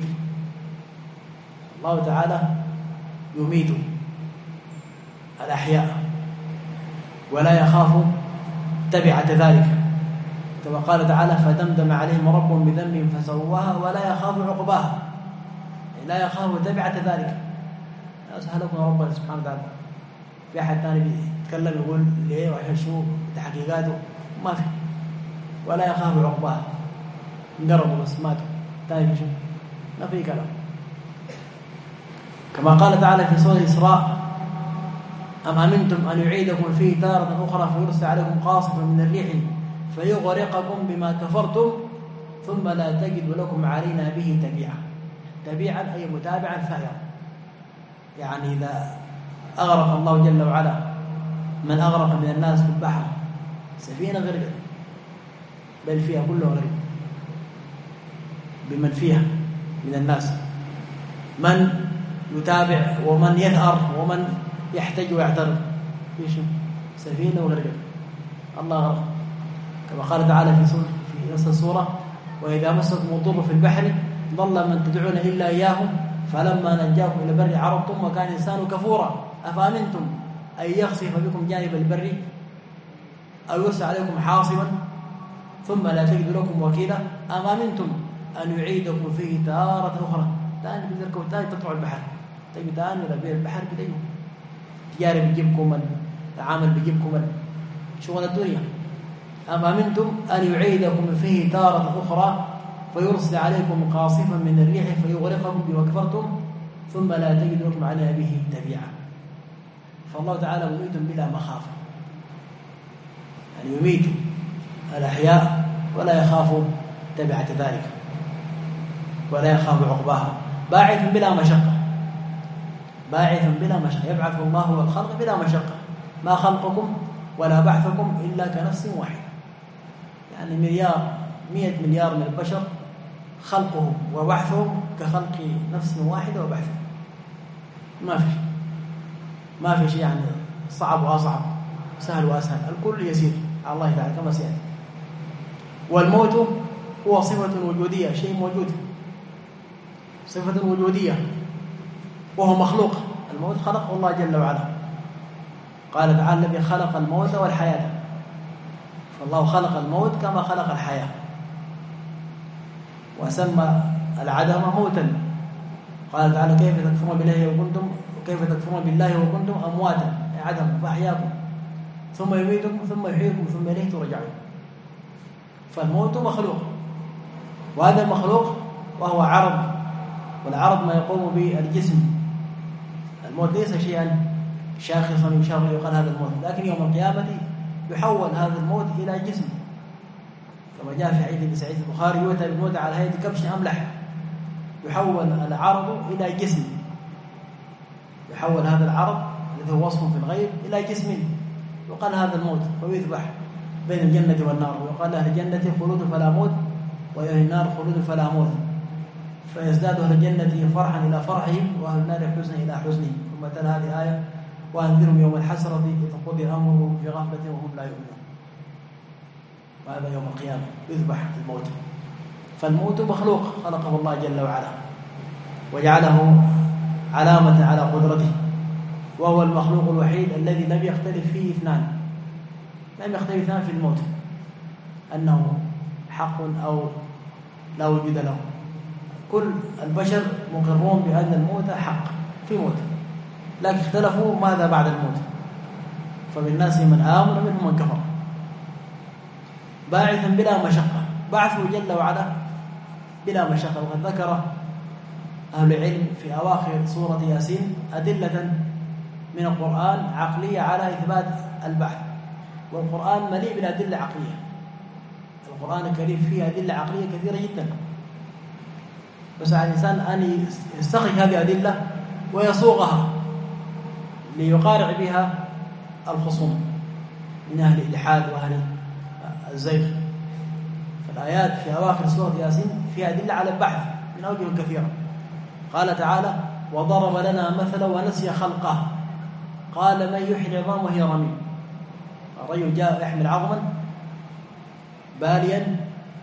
الله تعالى يميت الأحياء ولا يخاف تبعة ذلك، كما قال تعالى فدمدم عليهم ربهم بذنبهم فسواها ولا يخاف عقباها، لا يخاف تبعة ذلك. أسألكم ربنا سبحانه وتعالى. في أحد ثاني بيتكلم يقول ليه وإحنا شو تحقيقاته؟ ما في، ولا يخاف عقباها. انقرضوا بس ماتوا، ثاني شو ما في كلام. كما قال تعالى في سورة الإسراء أم أمنتم أن يعيدكم فيه تارة أخرى فيرسل عليكم قاصفا من الريح فيغرقكم بما كفرتم ثم لا تجدوا لكم علينا به تبيعا. تبيعا أي متابعا ثائرا، يعني إذا أغرق الله جل وعلا من أغرق من الناس في البحر سفينة غرقت بل فيها كله غريب بمن فيها من الناس، من يتابع ومن يثأر ومن يحتج ويعترض، في سفينة وغرقت الله غرق. كما قال تعالى في سورة في نفس السورة وإذا مسكم الضر في البحر ضل من تدعون إلا إياه فلما نجاكم إلى البر عرضتم وكان الإنسان كفورا أفأمنتم أن يخسف بكم جانب البر أو يرسل عليكم حاصبا ثم لا تجدوا لكم وكيلا أم أمنتم أن يعيدكم فيه تارة أخرى. ثاني بذلك وثاني تطلعوا البحر تجد ثاني ربيع البحر بدأيهم تجاري بيجيبكم العامل بيجيبكم شغل الدنيا. أم أمنتم أن يعيدكم فيه تارة أخرى فيرسل عليكم قاصفا من الريح فيغرقكم بما كفرتم ثم لا تجدوا لكم عليها به تبيعا. فالله تعالى مميت بلا مخافة، يعني يميت الأحياء ولا يخاف تبعة ذلك ولا يخاف عقباها. باعث بلا مشقة، باعث بلا مشقة، يبعث الله الخلق بلا مشقة. ما خلقكم ولا بعثكم إلا كنفس واحدة، يعني مليار مئة مليار من البشر خلقهم وبعثهم كخلق نفس واحدة وبعثهم. ما في ما في شيء يعني صعب وأصعب سهل وأسهل، الكل يسير على الله تعالى كما سيأتي. والموت هو صفة وجودية، شيء موجود، صفة وجودية وهو مخلوق. الموت خلقه الله جل وعلا، قال تعالى الذي خلق الموت والحياة، فالله خلق الموت كما خلق الحياة وسمى العدم موتا. قال تعالى كيف تكفرون بالله وكنتم كيف تكفرون بالله وكنتم أمواتا، عدم فأحياكم ثم يميتكم ثم يحييكم ثم إليه ترجعون. فالموت مخلوق، وهذا المخلوق وهو عرض، والعرض ما يقوم به الجسم. الموت ليس شيئا شاخصا يشار يقال هذا الموت، لكن يوم القيامة يحول هذا الموت إلى جسم، كما جاء في حديث ابن سعيد البخاري يؤتى بالموت على هيئة كبش أملح، يحول العرض إلى جسم، يحول هذا العرض الذي هو وصف في الغيب إلى جسم، يقال هذا الموت، ويذبح بين الجنة والنار، ويقال أهل الجنة خلود فلا موت وأهل النار خلود فلا موت، فيزداد أهل الجنة فرحا إلى فرحهم وأهل النار حزنا إلى حزنهم. ثم تلا هذه الآية وأنذرهم يوم الحسرة إذ قضي أمرهم في غفلة وهم لا يؤمنون. وهذا يوم القيامة يذبح الموت. فالموت مخلوق خلقه الله جل وعلا وجعله علامة على قدرته، وهو المخلوق الوحيد الذي لم يختلف فيه اثنان، لم يختلف اثنان في الموت أنه حق أو لا وجود له. كل البشر مقرون بأن الموت حق، في موت، لكن اختلفوا ماذا بعد الموت، فبالناس من آمن ومنهم من كفر. باعثا بلا مشقة، بعثه جل وعلا بلا مشقة. وقد ذكر أهل العلم في أواخر سورة ياسين أدلة من القرآن عقلية على إثبات البعث، والقرآن مليء بالأدلة عقلية. القرآن الكريم فيه أدلة عقلية كثيرة جدا، بس على الإنسان أن يستخرج هذه الأدلة ويصوغها ليقارع بها الخصوم من أهل الإلحاد وأهل الزيغ. فالآيات في أواخر سورة ياسين فيها أدلة على البعث من أوجه كثيرة. قال تعالى وضرب لنا مثلا ونسي خلقه قال من يحيي العظام وهي رميم. الرجل جاء يحمل عظما باليا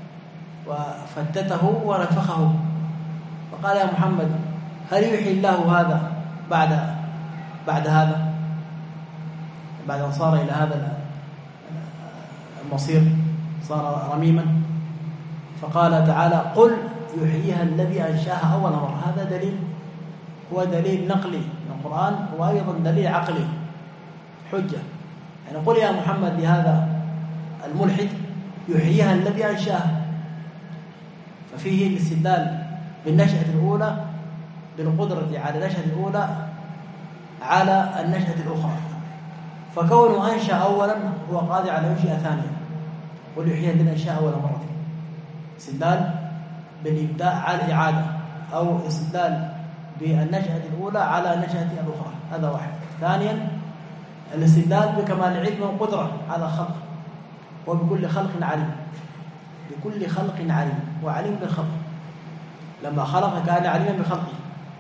وفتته ونفخه فقال يا محمد هل يحيي الله هذا بعد بعد هذا بعد أن صار إلى هذا المصير صار رميما؟ فقال تعالى قل يحييها الذي أنشاها أول مرة. هذا دليل، هو دليل نقلي من القرآن وأيضا دليل عقلي حجة. يعني قل يا محمد لهذا الملحد يحييها الذي أنشاها، ففيه الاستدلال بالنشأة الأولى بالقدرة على النشأة الأولى على النشأة الأخرى، فكونه أنشأ أولا هو قادر على ينشئ ثانيا. قل يحييها الذي أنشاها أول مرة، استدلال بالإبداع على الإعادة أو استدلال بالنشأة الأولى على النشأة الأخرى. هذا واحد. ثانيا الاستدلال بكمال العلم والقدرة على خلق، وبكل خلق عليم، بكل خلق عليم وعليم بالخلق. لما خلق كان عليما بخلقه،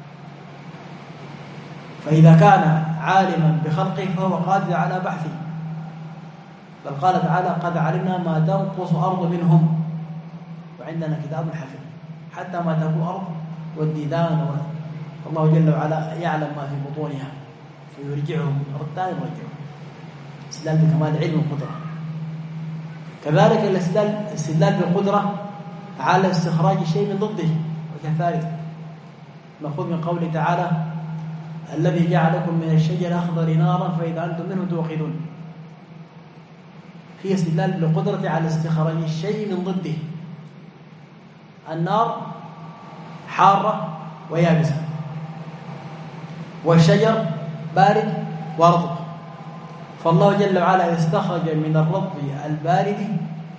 فإذا كان عالما بخلقه فهو قادر على بحثه. بل قال تعالى قد علمنا ما تنقص أرض منهم وعندنا كتاب حفظ، حتى ما تكون أرض والديدان، الله جل وعلا يعلم ما في بطونها فيرجعهم من الأرض ثاني يرجعهم. استدلال بكمال علم وقدرة. كذلك الاستدلال بالقدرة على استخراج الشيء من ضده وكذلك مأخوذ من قوله تعالى الذي جعلكم من الشجر الأخضر نارا فإذا أنتم منه توقدون. في استدلال بالقدرة على استخراج الشيء من ضده. النار حارة ويابسة، والشجر بارد ورطب، فالله جل وعلا استخرج من الرطب البارد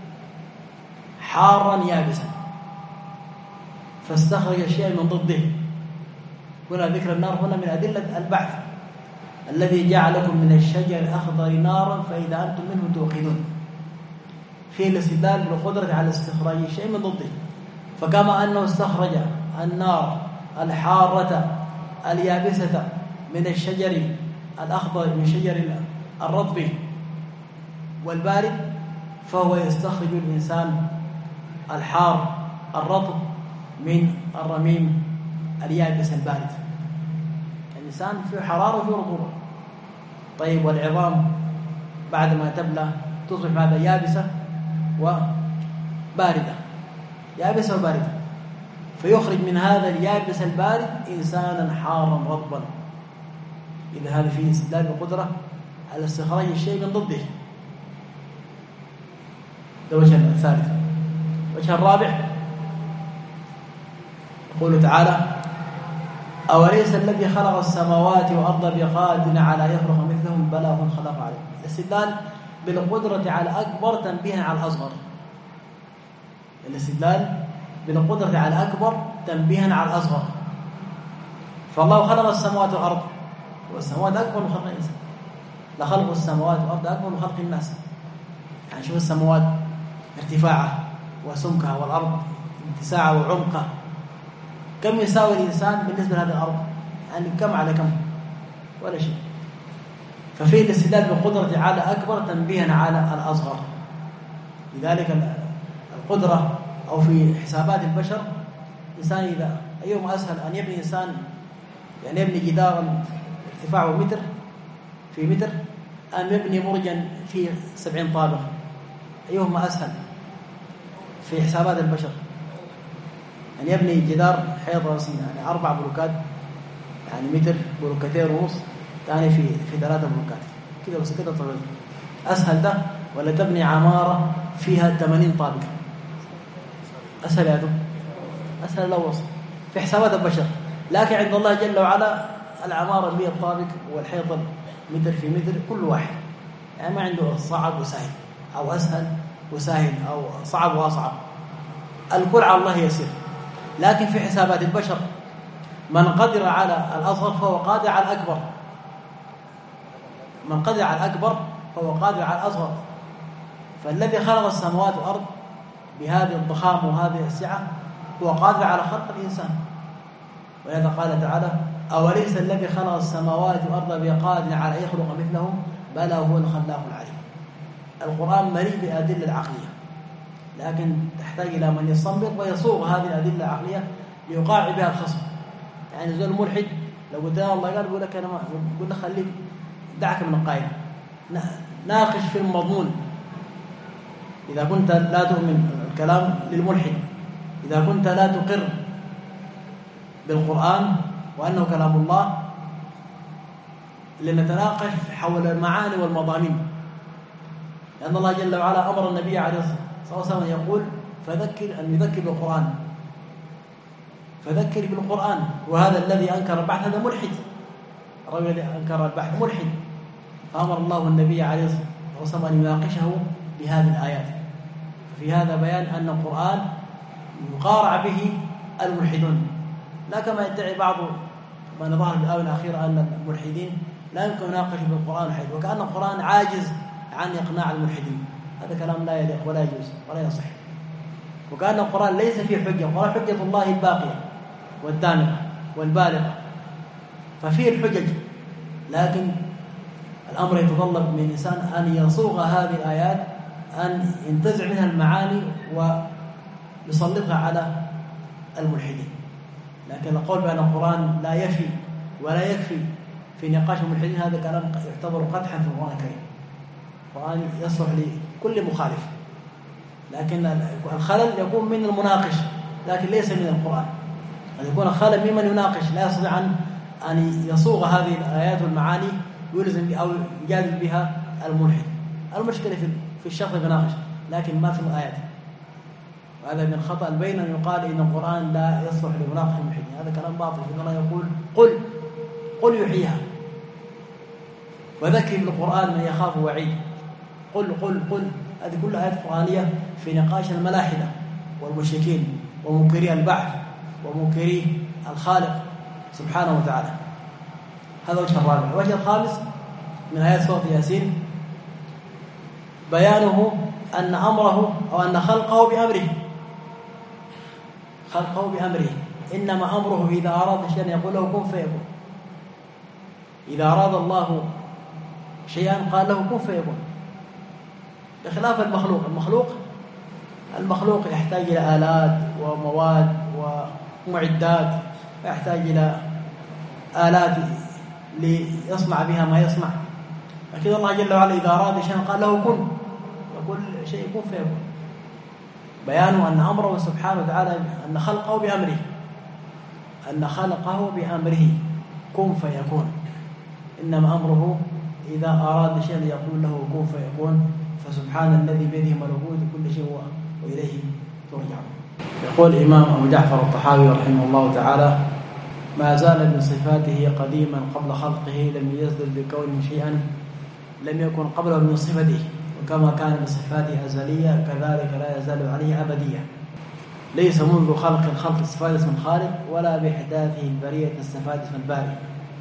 حارا يابسا، فاستخرج الشيء من ضده. هنا ذكر النار هنا من أدلة البعث. الذي جعلكم من الشجر الأخضر نارا فإذا أنتم منه توقدون. فيه الاستدلال بالقدرة على استخراج الشيء من ضده. فكما أنه استخرج النار الحارة اليابسة من الشجر الأخضر من شجر الرطب والبارد، فهو يستخرج الإنسان الحار الرطب من الرميم اليابس البارد. الإنسان فيه حرارة وفيه رطوبة. طيب والعظام بعد ما تبلى تصبح ماذا؟ يابسة وباردة، يابسة وباردة، فيخرج من هذا اليابس البارد إنسانا حارا رطبا. إذا هذا فيه استدلال بقدرة على استخراج الشيء من ضده. ده وجه الثالث. وجه الرابع يقول تعالى أوليس الذي خلق السماوات والأرض بقادر على يخلق مثلهم بلى هو خلق عليه. الاستدلال بالقدرة على أكبر تنبيها على الأصغر. الاستدلال بالقدرة على أكبر تنبيها على الأصغر. فالله خلق السماوات والأرض، والسماوات أكبر من خلق الإنسان. لخلق السماوات والأرض أكبر من خلق الناس. يعني شوف السماوات ارتفاعها وسمكها، والأرض اتساعها وعمقها، كم يساوي الإنسان بالنسبة لهذه الأرض؟ يعني كم على كم؟ ولا شيء. ففيه الاستدلال بالقدرة على أكبر تنبيها على الأصغر. لذلك القدرة أو في حسابات البشر إنسان إذا أيهما أسهل أن يبني إنسان يعني يبني جدارا ارتفاعه متر في متر، أن يبني برجا فيه سبعين طابق، أيهما أسهل في حسابات البشر؟ أن يبني جدار حيط رأسي يعني أربع بلوكات يعني متر، بلوكتين ونص، ثاني في في ثلاثة بلوكات كده بس كده طويل. أسهل ده ولا تبني عمارة فيها ثمانين طابق؟ أسهل يا دو أسهل لو وصل في حسابات البشر. لكن عند الله جل وعلا العمارة مئة طابق والحيط متر في متر كل واحد، يعني ما عنده صعب وسهل أو أسهل وسهل أو صعب وأصعب، الكل على الله يسير. لكن في حسابات البشر من قدر على الأصغر فهو قادر على الأكبر، من قدر على الأكبر فهو قادر على الأصغر. فالذي خلق السماوات والأرض بهذه الضخامة وهذه السعة هو قادر على خلق الإنسان. ولهذا قال تعالى أوليس الذي خلق السماوات والأرض بقادر على أن يخلق مثلهم بلى هو الخلاق العليم. القرآن مليء بالأدلة العقلية، لكن تحتاج إلى من يستنبط ويصوغ هذه الأدلة العقلية ليقاع بها الخصم. يعني زول الملحد لو قلت له الله قال، يقول لك أنا ما يقول لك خليك دعك من القاعدة، ناقش في المضمون. إذا كنت لا تؤمن الكلام للملحد، إذا كنت لا تقر بالقرآن وأنه كلام الله، لنتناقش حول المعاني والمضامين. لأن الله جل وعلا أمر النبي عليه الصلاة والسلام يقول فذكر أن يذكر بالقرآن، فذكر بالقرآن. وهذا الذي أنكر البعث هذا ملحد، الرجل الذي أنكر البعث ملحد، فأمر الله النبي عليه الصلاة والسلام أن يناقشه بهذه الآيات. في هذا بيان أن القرآن يقارع به الملحدون، لا كما يدعي بعض من ظهر في الآية الأخيرة أن الملحدين لا يمكن يناقشوا بالقرآن الحديث، وكأن القرآن عاجز عن إقناع الملحدين. هذا كلام لا يليق ولا يجوز ولا يصح. وكأن القرآن ليس فيه حجة، القرآن حجة الله الباقية والدامغة والبالغة، ففيه الحجج، لكن الأمر يتطلب من الإنسان أن يصوغ هذه الآيات، أن ينتزع منها المعاني ويسلطها على الملحدين. لكن القول بأن القرآن لا يفي ولا يكفي في نقاش الملحدين هذا كلام يعتبر قدحا في القرآن الكريم. القرآن يصلح لكل مخالف، لكن الخلل يكون من المناقش لكن ليس من القرآن. قد يكون الخلل ممن يناقش لا يستطيع أن يصوغ هذه الآيات والمعاني ويلزم أو يجادل بها الملحد. المشكلة في الشخص يناقش لكن ما في الآيات، وهذا من الخطأ البين أن يقال إن القرآن لا يصلح لمناقشة الملحدين. هذا كلام باطل. إن الله يقول قل قل يحييها وذكر بالقرآن من يخاف وعيد. قل قل قل هذه كل آيات قرآنية في نقاش الملاحدة والمشركين ومنكري البعث ومنكري الخالق سبحانه وتعالى. هذا وجه الرابع. الوجه الخامس من آيات سورة ياسين بيانه أن أمره أو أن خلقه بأمره، خلقه بأمره. إنما أمره إذا أراد شيئا يقول له كن فيكون. إذا أراد الله شيئا قال له كن فيكون، بخلاف المخلوق. المخلوق المخلوق يحتاج إلى آلات ومواد ومعدات، ويحتاج إلى آلات ليصنع بها ما يصنع. لكن الله جل وعلا إذا أراد شيئا قال له كن، يقول شيء كن فيكون. بيانه أن أمره سبحانه وتعالى أن خلقه بأمره، أن خلقه بأمره كن فيكون. إنما أمره إذا أراد شيئا يقول له كن فيكون. فسبحان الذي بيده ملكوت كل شيء وإليه ترجعون. يقول الإمام أبو جعفر الطحاوي رحمه الله تعالى: ما زال من صفاته قديما قبل خلقه، لم يزدد بكون شيئا لم يكن قبله من صفته، وكما كان من صفاته أزلية كذلك لا يزال عليه أبدية. ليس منذ خلق الخلق استفاد اسم الخالق، ولا بإحداثه البرية استفاد اسم الباري.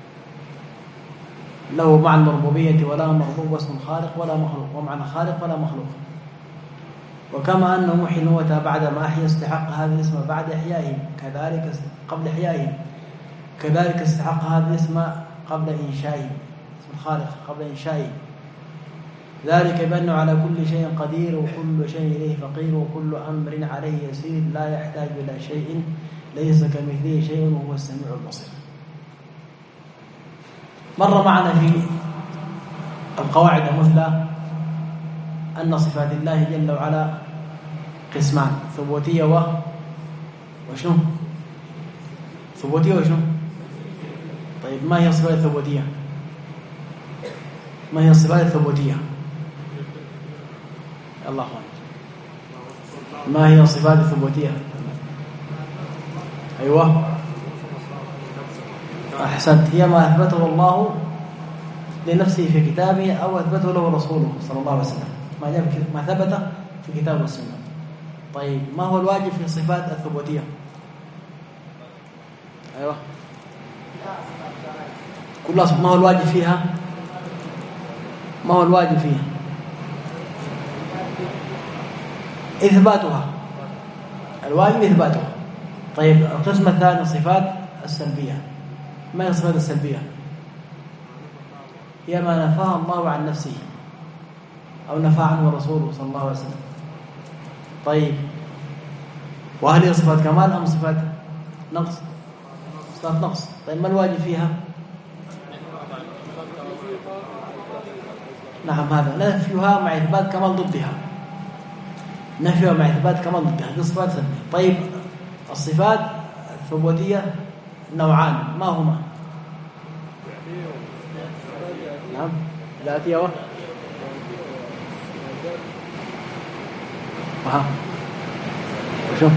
له معنى الربوبية ولا مربوب اسم الخالق ولا مخلوق، ومعنى خالق ولا مخلوق. وكما أنه محيي الموتى بعد ما أحيا استحق هذا الاسم بعد إحيائهم، كذلك قبل إحيائهم كذلك استحق هذا الاسم قبل إنشائهم، اسم الخالق قبل إنشائهم. ذلك بأنه على كل شيء قدير، وكل شيء إليه فقير، وكل أمر عليه يسير، لا يحتاج إلى شيء، ليس كمثله شيء وهو السميع البصير. مر معنا في القواعد المثلى أن صفات الله جل وعلا قسمان: ثبوتية و وشنو؟ ثبوتية وشنو؟ طيب ما هي الصفات الثبوتية؟ ما هي الصفات الثبوتية؟ الله أخوان، ما هي الصفات الثبوتية؟ أيوة أحسنت، هي ما أثبته الله لنفسه في كتابه أو أثبته له رسوله صلى الله عليه وسلم، ما جاء ما ثبت في كتاب والسنة. طيب ما هو الواجب في الصفات الثبوتية؟ أيوة كلها. ما هو الواجب فيها؟ ما هو الواجب فيها؟ إثباتها، الواجب إثباتها. طيب القسم الثاني الصفات السلبية، ما هي الصفات السلبية؟ هي ما نفاها الله عن نفسه أو نفى عنه رسوله صلى الله عليه وسلم. طيب، وهل هي صفات كمال أم صفات نقص؟ صفات نقص. طيب، ما الواجب فيها؟ نعم، هذا نفيها مع إثبات كمال ضدها، نفيها مع إثبات كمال ضدها، هذه صفات سلبية. طيب، الصفات الثبوتية نوعان، ما هما؟ نعم، ذاتية و ها وشوف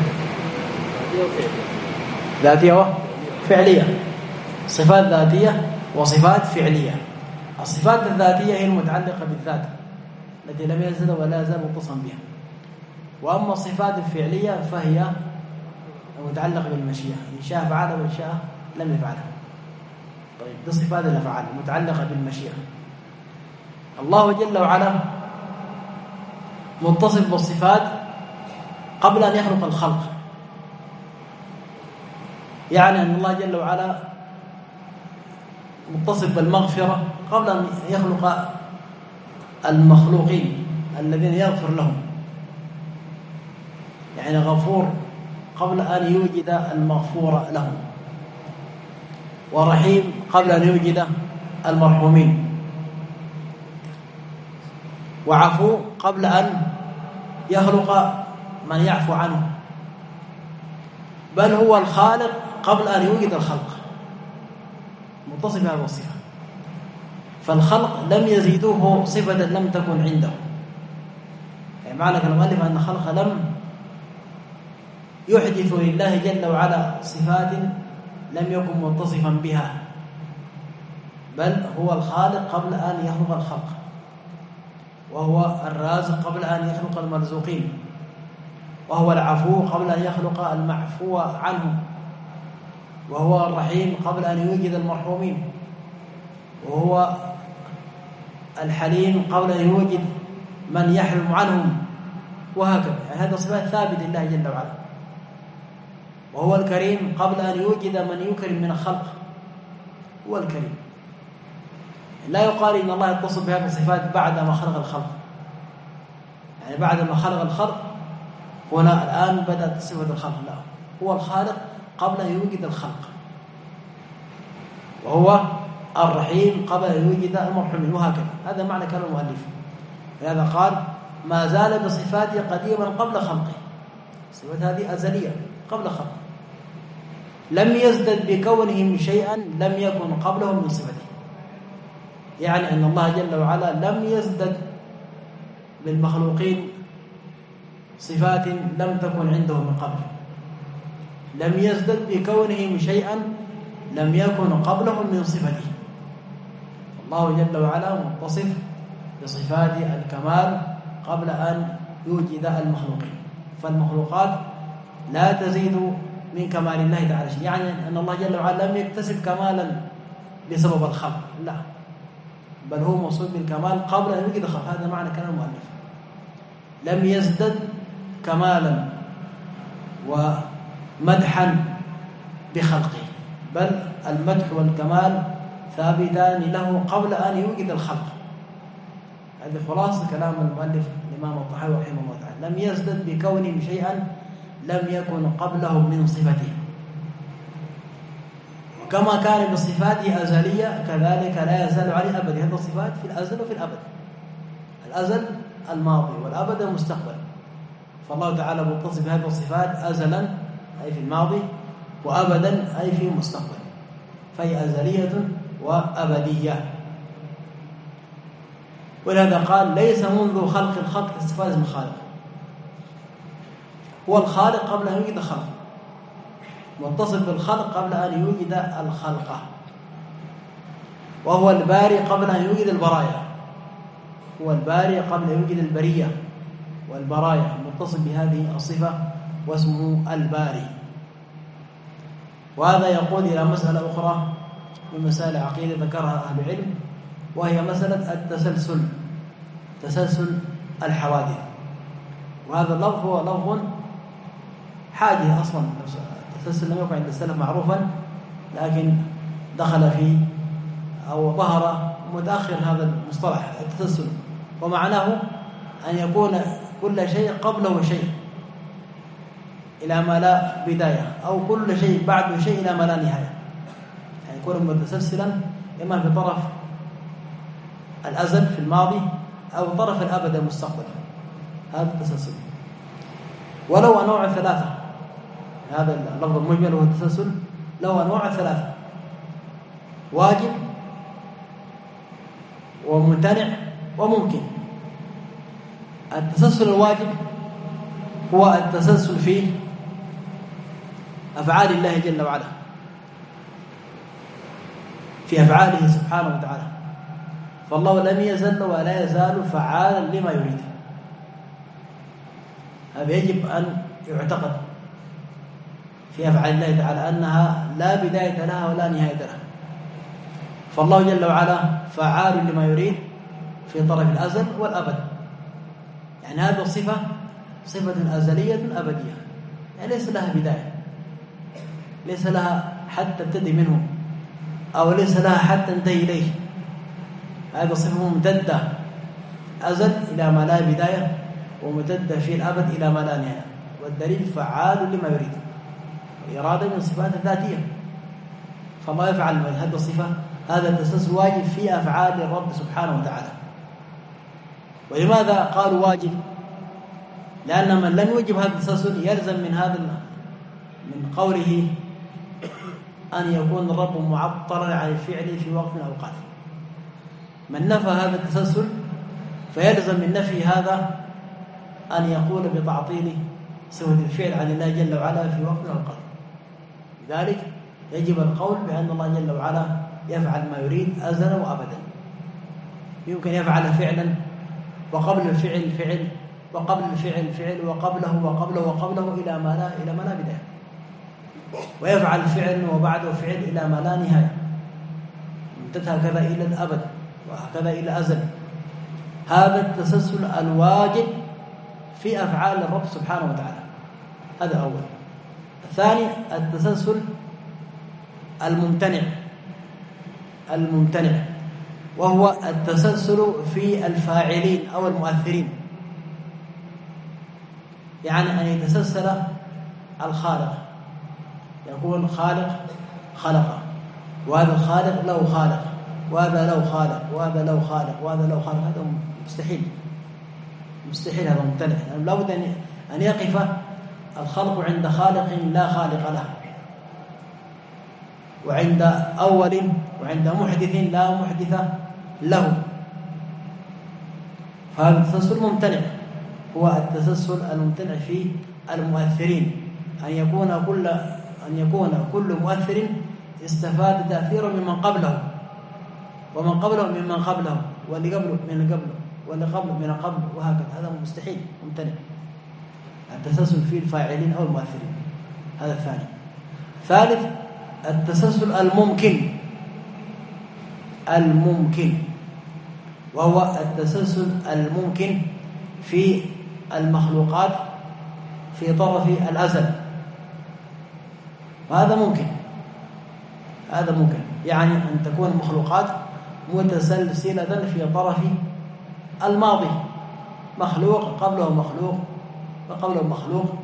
ذاتية وفعلية. صفات ذاتية وصفات فعلية. الصفات الذاتية هي المتعلقة بالذات التي لم يزل ولا يزال متصلا بها، وأما الصفات الفعلية فهي المتعلقة بالمشيئة، إن شاء فعلها وإن شاء لم يفعلها. طيب، دي صفات الأفعال المتعلقة بالمشيئة. الله جل وعلا متصف بالصفات قبل أن يخلق الخلق، يعني أن الله جل وعلا متصف بالمغفرة قبل أن يخلق المخلوقين الذين يغفر لهم، يعني غفور قبل أن يوجد المغفور لهم، ورحيم قبل أن يوجد المرحومين، وعفو قبل أن يخلق من يعفو عنه، بل هو الخالق قبل أن يوجد الخلق، متصف بهذه الصفة. فالخلق لم يزيدوه صفة لم تكن عنده، يعني معنى كلام المؤلف أن الخلق لم يحدث لله جل وعلا صفات لم يكن متصفا بها، بل هو الخالق قبل أن يخلق الخلق، وهو الرازق قبل أن يخلق المرزوقين، وهو العفو قبل أن يخلق المعفو عنه، وهو الرحيم قبل أن يوجد المرحومين، وهو الحليم قبل أن يوجد من يحلم عنهم، وهكذا. يعني هذا صفات ثابت لله جل وعلا. وهو الكريم قبل أن يوجد من يكرم من الخلق، هو الكريم. لا يقال إن الله يتصف بهذه الصفات بعد ما خلق الخلق، يعني بعد ما خلق الخلق هنا الآن بدأت صفة الخلق، لا، هو الخالق قبل أن يوجد الخلق، وهو الرحيم قبل أن يوجد المرحومين، وهكذا. هذا معنى كلام المؤلف. لهذا قال ما زال بصفاته قديما قبل خلقه، صفات هذه أزلية قبل خلقه، لم يزدد بكونهم شيئا لم يكن قبله من صفته، يعني أن الله جل وعلا لم يزدد بالمخلوقين صفات لم تكن عنده من قبل، لم يزدد بكونهم شيئا لم يكن قبلهم من صفته. الله جل وعلا متصف بصفات الكمال قبل أن يوجد المخلوقين، فالمخلوقات لا تزيد من كمال الله تعالى شيء، يعني أن الله جل وعلا لم يكتسب كمالا بسبب الخلق، لا، بل هو موصوف بالكمال قبل أن يوجد الخلق. هذا معنى كلام المؤلف، لم يزدد كمالا ومدحا بخلقه، بل المدح والكمال ثابتان له قبل أن يوجد الخلق. هذه خلاصة كلام المؤلف الإمام الطحاوي رحمه الله تعالى، لم يزدد بكونهم شيئا لم يكن قبله من صفته، وكما كان بصفاته أزلية كذلك لا يزال عليه أبدا. هذه الصفات في الأزل وفي الأبد، الأزل الماضي والأبد المستقبل، فالله تعالى متصف بهذه الصفات أزلا أي في الماضي، وأبدا أي في المستقبل، فهي أزلية وأبدية. ولهذا قال ليس منذ خلق الخلق استفاز من خالق، هو الخالق قبل أن يوجد خلق، متصف بالخلق قبل أن يوجد الخلق، وهو الباري قبل أن يوجد البرايا، هو الباري قبل أن يوجد البرية والبرايا، متصف بهذه الصفة واسمه الباري. وهذا يقود إلى مسألة أخرى من مسائل العقيدة ذكرها أهل العلم، وهي مسألة التسلسل، تسلسل الحوادث. وهذا اللفظ هو لفظ حادث أصلا، التسلسل لم يكن عند السلف معروفا، لكن دخل فيه أو ظهر متأخر هذا المصطلح التسلسل، ومعناه أن يكون كل شيء قبله شيء إلى ما لا بداية، أو كل شيء بعده شيء إلى ما لا نهاية، يعني يكون متسلسلا إما في طرف الأزل في الماضي أو طرف الأبد المستقبل، هذا التسلسل. ولو أنواع ثلاثة، هذا اللفظ المجمل هو التسلسل له أنواع ثلاثة: واجب وممتنع وممكن. التسلسل الواجب هو التسلسل في أفعال الله جل وعلا، في أفعاله سبحانه وتعالى، فالله لم يزل ولا يزال فعالا لما يريد. هذا يجب أن يعتقد في أفعال الله تعالى أنها لا بداية لها ولا نهاية لها. فالله جل وعلا فعال لما يريد في طرف الأزل والأبد، يعني هذه الصفة صفة أزلية أبدية، يعني ليس لها بداية، ليس لها حتى تبتدي منه، أو ليس لها حتى تنتهي إليه. هذه صفة ممتدة أزل إلى ما لا بداية، وممتدة في الأبد إلى ما لا نهاية. والدليل فعال لما يريد، الإرادة من الصفات الذاتية، فما يفعل من هذه الصفة. هذا التسلسل واجب في أفعال الرب سبحانه وتعالى. ولماذا قالوا واجب؟ لأن من لم يوجب هذا التسلسل يلزم من هذا من قوله أن يكون الرب معطلا عن الفعل في وقت من الأوقات. من نفى هذا التسلسل فيلزم من نفي هذا أن يقول بتعطيل صفة الفعل عن الله جل وعلا في وقت من الأوقات. لذلك يجب القول بأن الله جل وعلا يفعل ما يريد أزلا وأبدا. يمكن يفعل فعلا وقبل الفعل فعل وقبل الفعل فعل وقبله وقبله وقبله إلى ما لا إلى ما لا بداية، ويفعل فعل وبعده فعل إلى ما لا نهاية، امتد هكذا إلى الأبد وهكذا إلى الأزل. هذا التسلسل الواجب في أفعال الرب سبحانه وتعالى، هذا أول. الثاني التسلسل الممتنع الممتنع وهو التسلسل في الفاعلين أو المؤثرين، يعني أن يتسلسل الخالق، يقول خالق خلق، وهذا الخالق له خالق، وهذا له خالق، وهذا له خالق، وهذا له خالق. هذا مستحيل مستحيل، هذا ممتنع. يعني لابد أن يقف الخلق عند خالق لا خالق له، وعند أول وعند محدث لا محدث له. فهذا التسلسل ممتنع، هو التسلسل الممتنع في المؤثرين، أن يكون كل أن يكون كل مؤثر استفاد تأثيره ممن قبله، ومن قبله ممن قبله، واللي قبله من قبله، واللي قبله من قبله، وهكذا. هذا مستحيل ممتنع. التسلسل في الفاعلين أو المؤثرين، هذا الثاني. ثالث التسلسل الممكن الممكن وهو التسلسل الممكن في المخلوقات في طرف الأزل. وهذا ممكن هذا ممكن يعني أن تكون المخلوقات متسلسلة في طرف الماضي، مخلوق قبله مخلوق وقبله مخلوق،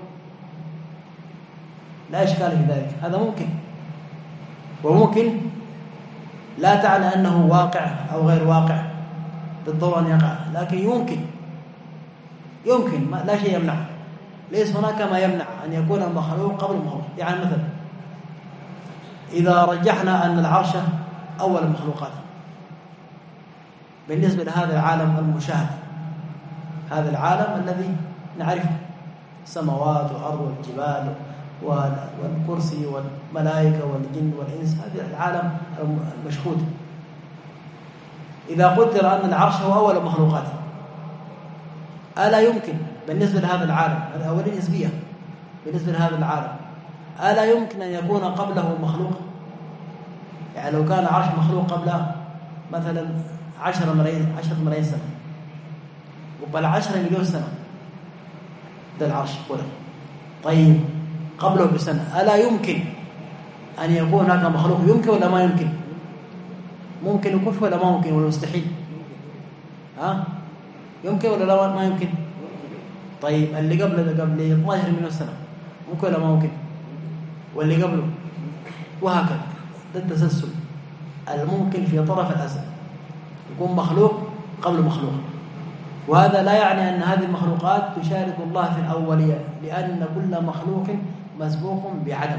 لا إشكال في ذلك. هذا ممكن، وممكن لا تعني أنه واقع أو غير واقع بالضرورة أن يقع، لكن يمكن يمكن لا شيء يمنع. ليس هناك ما يمنع أن يكون المخلوق قبل المخلوق. يعني مثلا إذا رجحنا أن العرش أول المخلوقات بالنسبة لهذا العالم المشاهد، هذا العالم الذي نعرفه، السماوات والأرض والجبال والكرسي والملائكة والجن والإنس، هذا العالم المشهود. إذا قدر أن العرش هو أول المخلوقات، ألا يمكن بالنسبة لهذا العالم، هذا أولية نسبية بالنسبة لهذا العالم، ألا يمكن أن يكون قبله مخلوق؟ يعني لو كان العرش مخلوق قبل مثلا عشرة ملايين عشرة ملايين سنة، وبل عشرة مليون سنة، ده العرش كله. طيب قبله بسنة، ألا يمكن أن يكون هناك مخلوق يمكن ولا ما يمكن؟ ممكن يكون ولا ما ممكن ولا مستحيل؟ ها؟ يمكن ولا لا ما يمكن؟ طيب اللي قبله ده قبل اثنا عشر مليون سنة ممكن ولا ما ممكن؟ واللي قبله وهكذا. ده التسلسل الممكن في طرف الأزل، يكون مخلوق قبل مخلوق. وهذا لا يعني أن هذه المخلوقات تشارك الله في الأولية، لأن كل مخلوق مسبوق بعدم.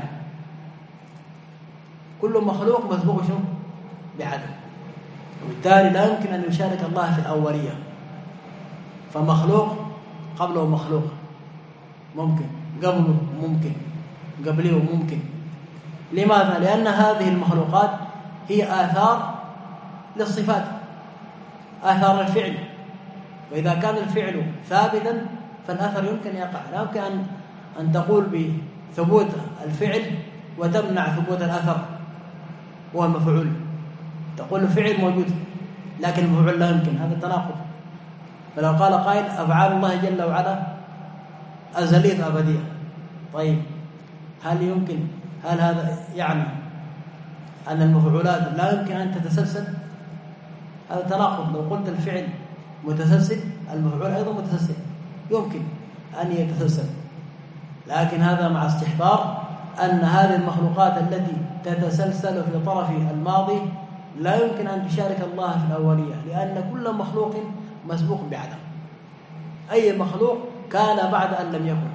كل مخلوق مسبوق شنو؟ بعدم، وبالتالي لا يمكن أن يشارك الله في الأولية. فمخلوق قبله مخلوق ممكن، قبله ممكن، قبله ممكن. لماذا؟ لأن هذه المخلوقات هي آثار للصفات، آثار الفعل، وإذا كان الفعل ثابتا فالأثر يمكن يقع. لا يمكن أن أن تقول بثبوت الفعل وتمنع ثبوت الأثر وهو المفعول. تقول الفعل موجود لكن المفعول لا يمكن، هذا تناقض. فلو قال قائل أفعال الله جل وعلا أزلية أبدية، طيب هل يمكن هل هذا يعني أن المفعولات لا يمكن أن تتسلسل؟ هذا تناقض. لو قلت الفعل متسلسل المفعول أيضا متسلسل، يمكن أن يتسلسل، لكن هذا مع استحضار أن هذه المخلوقات التي تتسلسل في طرف الماضي لا يمكن أن تشارك الله في الأولية، لأن كل مخلوق مسبوق بعدم. أي مخلوق كان بعد أن لم يكن،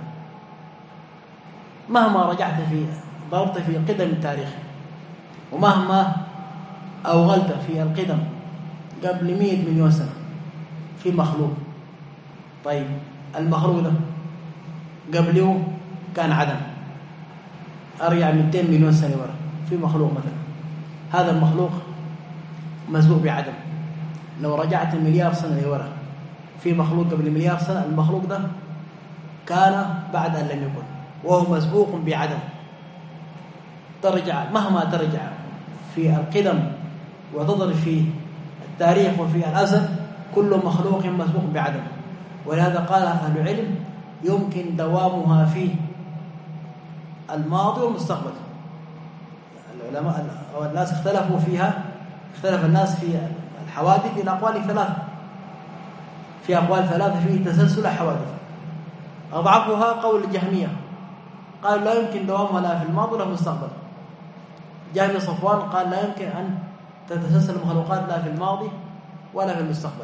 مهما رجعت في ضربت في قدم التاريخ، ومهما أوغلت في القدم قبل مئة مليون سنة في مخلوق. طيب المخلوق ده قبله كان عدم، أرجع مئتين مليون سنة ورا في مخلوق مثلا، هذا المخلوق مسبوق بعدم. لو رجعت مليار سنة لورا في مخلوق قبل مليار سنة، المخلوق ده كان بعد أن لم يكن وهو مسبوق بعدم. ترجع مهما ترجع في القدم وتضرب في التاريخ وفي الأزل، كل مخلوق مسبوق بعدم. ولهذا قال أهل العلم يمكن دوامها في الماضي والمستقبل. العلماء أو الناس اختلفوا فيها، اختلف الناس في الحوادث إلى أقوال ثلاثة، في أقوال ثلاثة في تسلسل الحوادث. أضعفها قول الجهمية، قال لا يمكن دوامها لا في الماضي ولا في المستقبل. جهمي صفوان قال لا يمكن أن تتسلسل المخلوقات لا في الماضي ولا في المستقبل،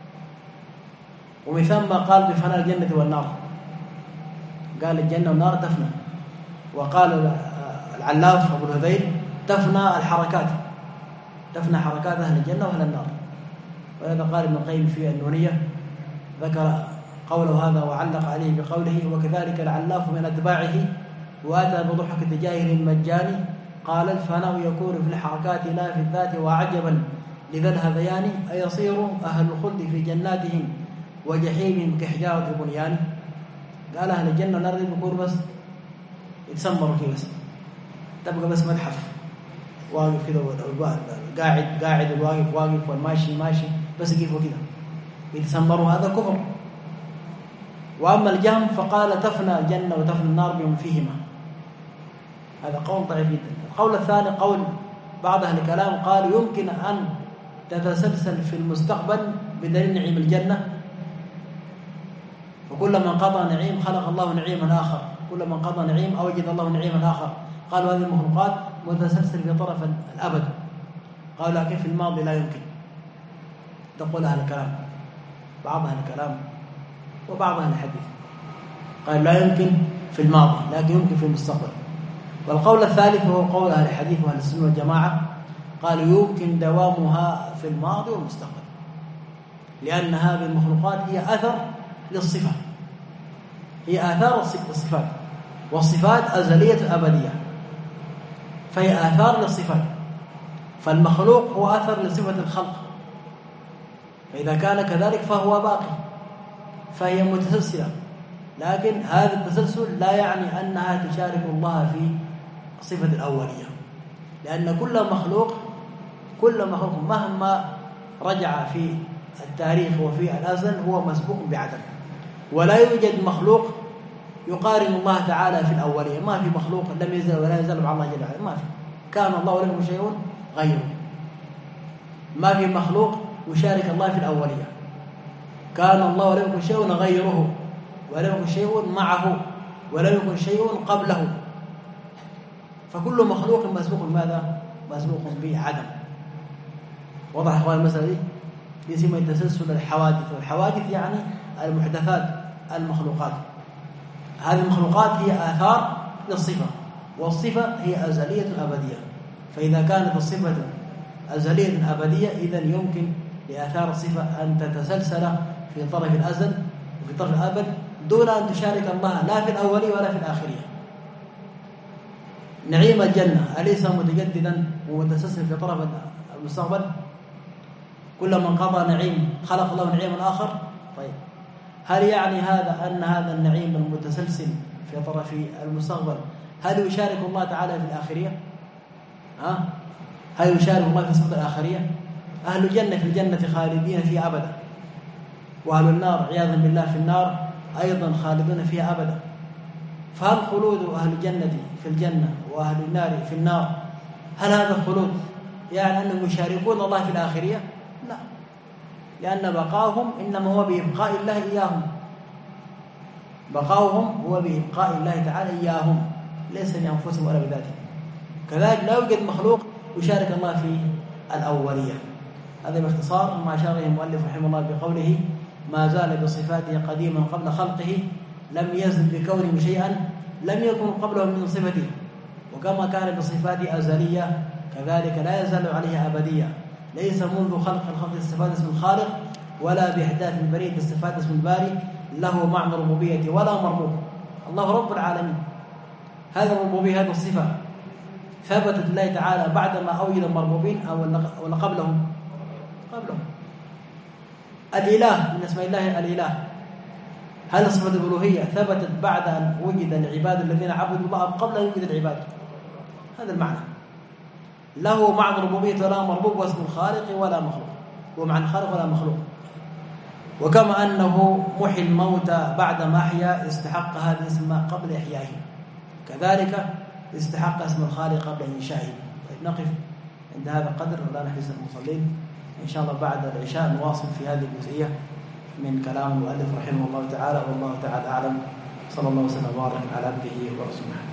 ومن ثم قال بفناء الجنة والنار، قال الجنة والنار تفنى. وقال العلاف أبو الهذيل تفنى الحركات، تفنى حركات أهل الجنة وأهل النار. ولهذا قال ابن القيم في النونية ذكر قوله هذا وعلق عليه بقوله وكذلك العلاف من أتباعه وأتى بضحك جاهل مجاني، قال الفناء يكون في الحركات لا في الذات، وعجبا لذا الهذيان أيصير أهل الخلد في جناتهم وجحيمهم كحجارة بنيان. قال أهل الجنة والنار بيكون بس يتسمروا كده، بس تبقى بس متحف واقف كده، قاعد قاعد الواقف واقف والماشي ماشي، بس كيف كده يتسمروا، هذا كفر. وأما الجهم فقال تفنى الجنة وتفنى النار بهم فيهما، هذا قول ضعيف جدا. القول الثاني قول بعض أهل الكلام قال يمكن أن تتسلسل في المستقبل بدليل نعيم الجنة، وكلما انقضى نعيم خلق الله نعيما آخر، كلما انقضى نعيم أوجد الله نعيما آخر. قالوا هذه المخلوقات متسلسل في طرف الأبد، قالوا لكن في الماضي لا يمكن. تقول أهل الكلام، بعض أهل الكلام وبعض أهل الحديث قال لا يمكن في الماضي لكن يمكن في المستقبل. والقول الثالث هو قول أهل الحديث وأهل السنة والجماعة، قالوا يمكن دوامها في الماضي والمستقبل، لأن هذه المخلوقات هي أثر للصفات، هي آثار الصفات، والصفات أزلية أبدية، فهي آثار للصفات. فالمخلوق هو أثر لصفة الخلق، فإذا كان كذلك فهو باقي، فهي متسلسلة. لكن هذا التسلسل لا يعني أنها تشارك الله في صفة الأولية، لأن كل مخلوق كل مخلوق مهما رجع في التاريخ وفي الأزل هو مسبوق بعدم، ولا يوجد مخلوق يقارن الله تعالى في الأولية. ما في مخلوق لم يزل ولا يزال مع الله جل وعلا، ما في. كان الله ولم يكن شيء غيره. ما في مخلوق يشارك الله في الأولية. كان الله ولم يكن شيء غيره، ولم يكن شيء معه، ولم يكن شيء قبله. فكل مخلوق مسبوق بماذا؟ مسبوق بعدم. وضح اخوان المسألة دي؟ دي اسمها تسلسل الحوادث، والحوادث يعني المحدثات المخلوقات. هذه المخلوقات هي آثار للصفة، والصفة هي أزلية أبدية. فإذا كانت الصفة أزلية أبدية إذا يمكن لآثار الصفة أن تتسلسل في طرف الأزل وفي طرف الأبد دون أن تشارك الله لا في الأولية ولا في الآخرية. نعيم الجنة أليس متجددا ومتسلسل في طرف المستقبل؟ كلما انقضى نعيم خلق الله نعيما آخر. طيب هل يعني هذا أن هذا النعيم المتسلسل في طرف المستقبل هل يشارك الله تعالى في الآخرية؟ ها؟ هل يشارك الله في الصفة الآخرية؟ أهل الجنة في الجنة خالدين فيها أبدا، وأهل النار عياذا بالله في النار أيضا خالدون فيها أبدا. فهل خلود أهل الجنة في الجنة وأهل النار في النار هل هذا الخلود يعني أنهم يشاركون الله في الآخرية؟ لا، لأن بقاؤهم إنما هو بإبقاء الله إياهم. بقاؤهم هو بإبقاء الله تعالى إياهم، ليس لأنفسهم ولا بذاتهم. كذلك لا يوجد مخلوق يشارك الله في الأولية. هذا باختصار ما أشار إليه المؤلف رحمه الله بقوله ما زال بصفاته قديما قبل خلقه لم يزل بكونه شيئا لم يكن قبله من صفته، وكما كان بصفاته أزلية كذلك لا يزال عليها أبدية. ليس منذ خلق الخلق استفاد اسم الخالق ولا بإحداث البريد استفاد اسم الباري له معنى ربوبية ولا مربوب. الله رب العالمين، هذا الربوبية هذه الصفة ثبتت الله تعالى بعدما أوجد المربوبين أو قبلهم قبلهم. الإله من اسماء الله الإله، هل صفة الألوهية ثبتت بعد أن وجد العباد الذين عبدوا الله قبل أن يوجد العباد؟ هذا المعنى. له معنى ربوبية ولا مربوب واسم الخالق ولا مخلوق، ومعنى خالق ولا مخلوق. وكما أنه محي الموتى بعدما أحيا استحق هذا الاسم قبل إحيائه، كذلك استحق اسم الخالق قبل إنشائه. طيب نقف عند هذا القدر ولا نحبس المصلين. إن شاء الله بعد العشاء نواصل في هذه الجزئية من كلام المؤلف رحمه الله تعالى، والله تعالى أعلم. صلى الله وسلم وبارك على عبده ورسوله.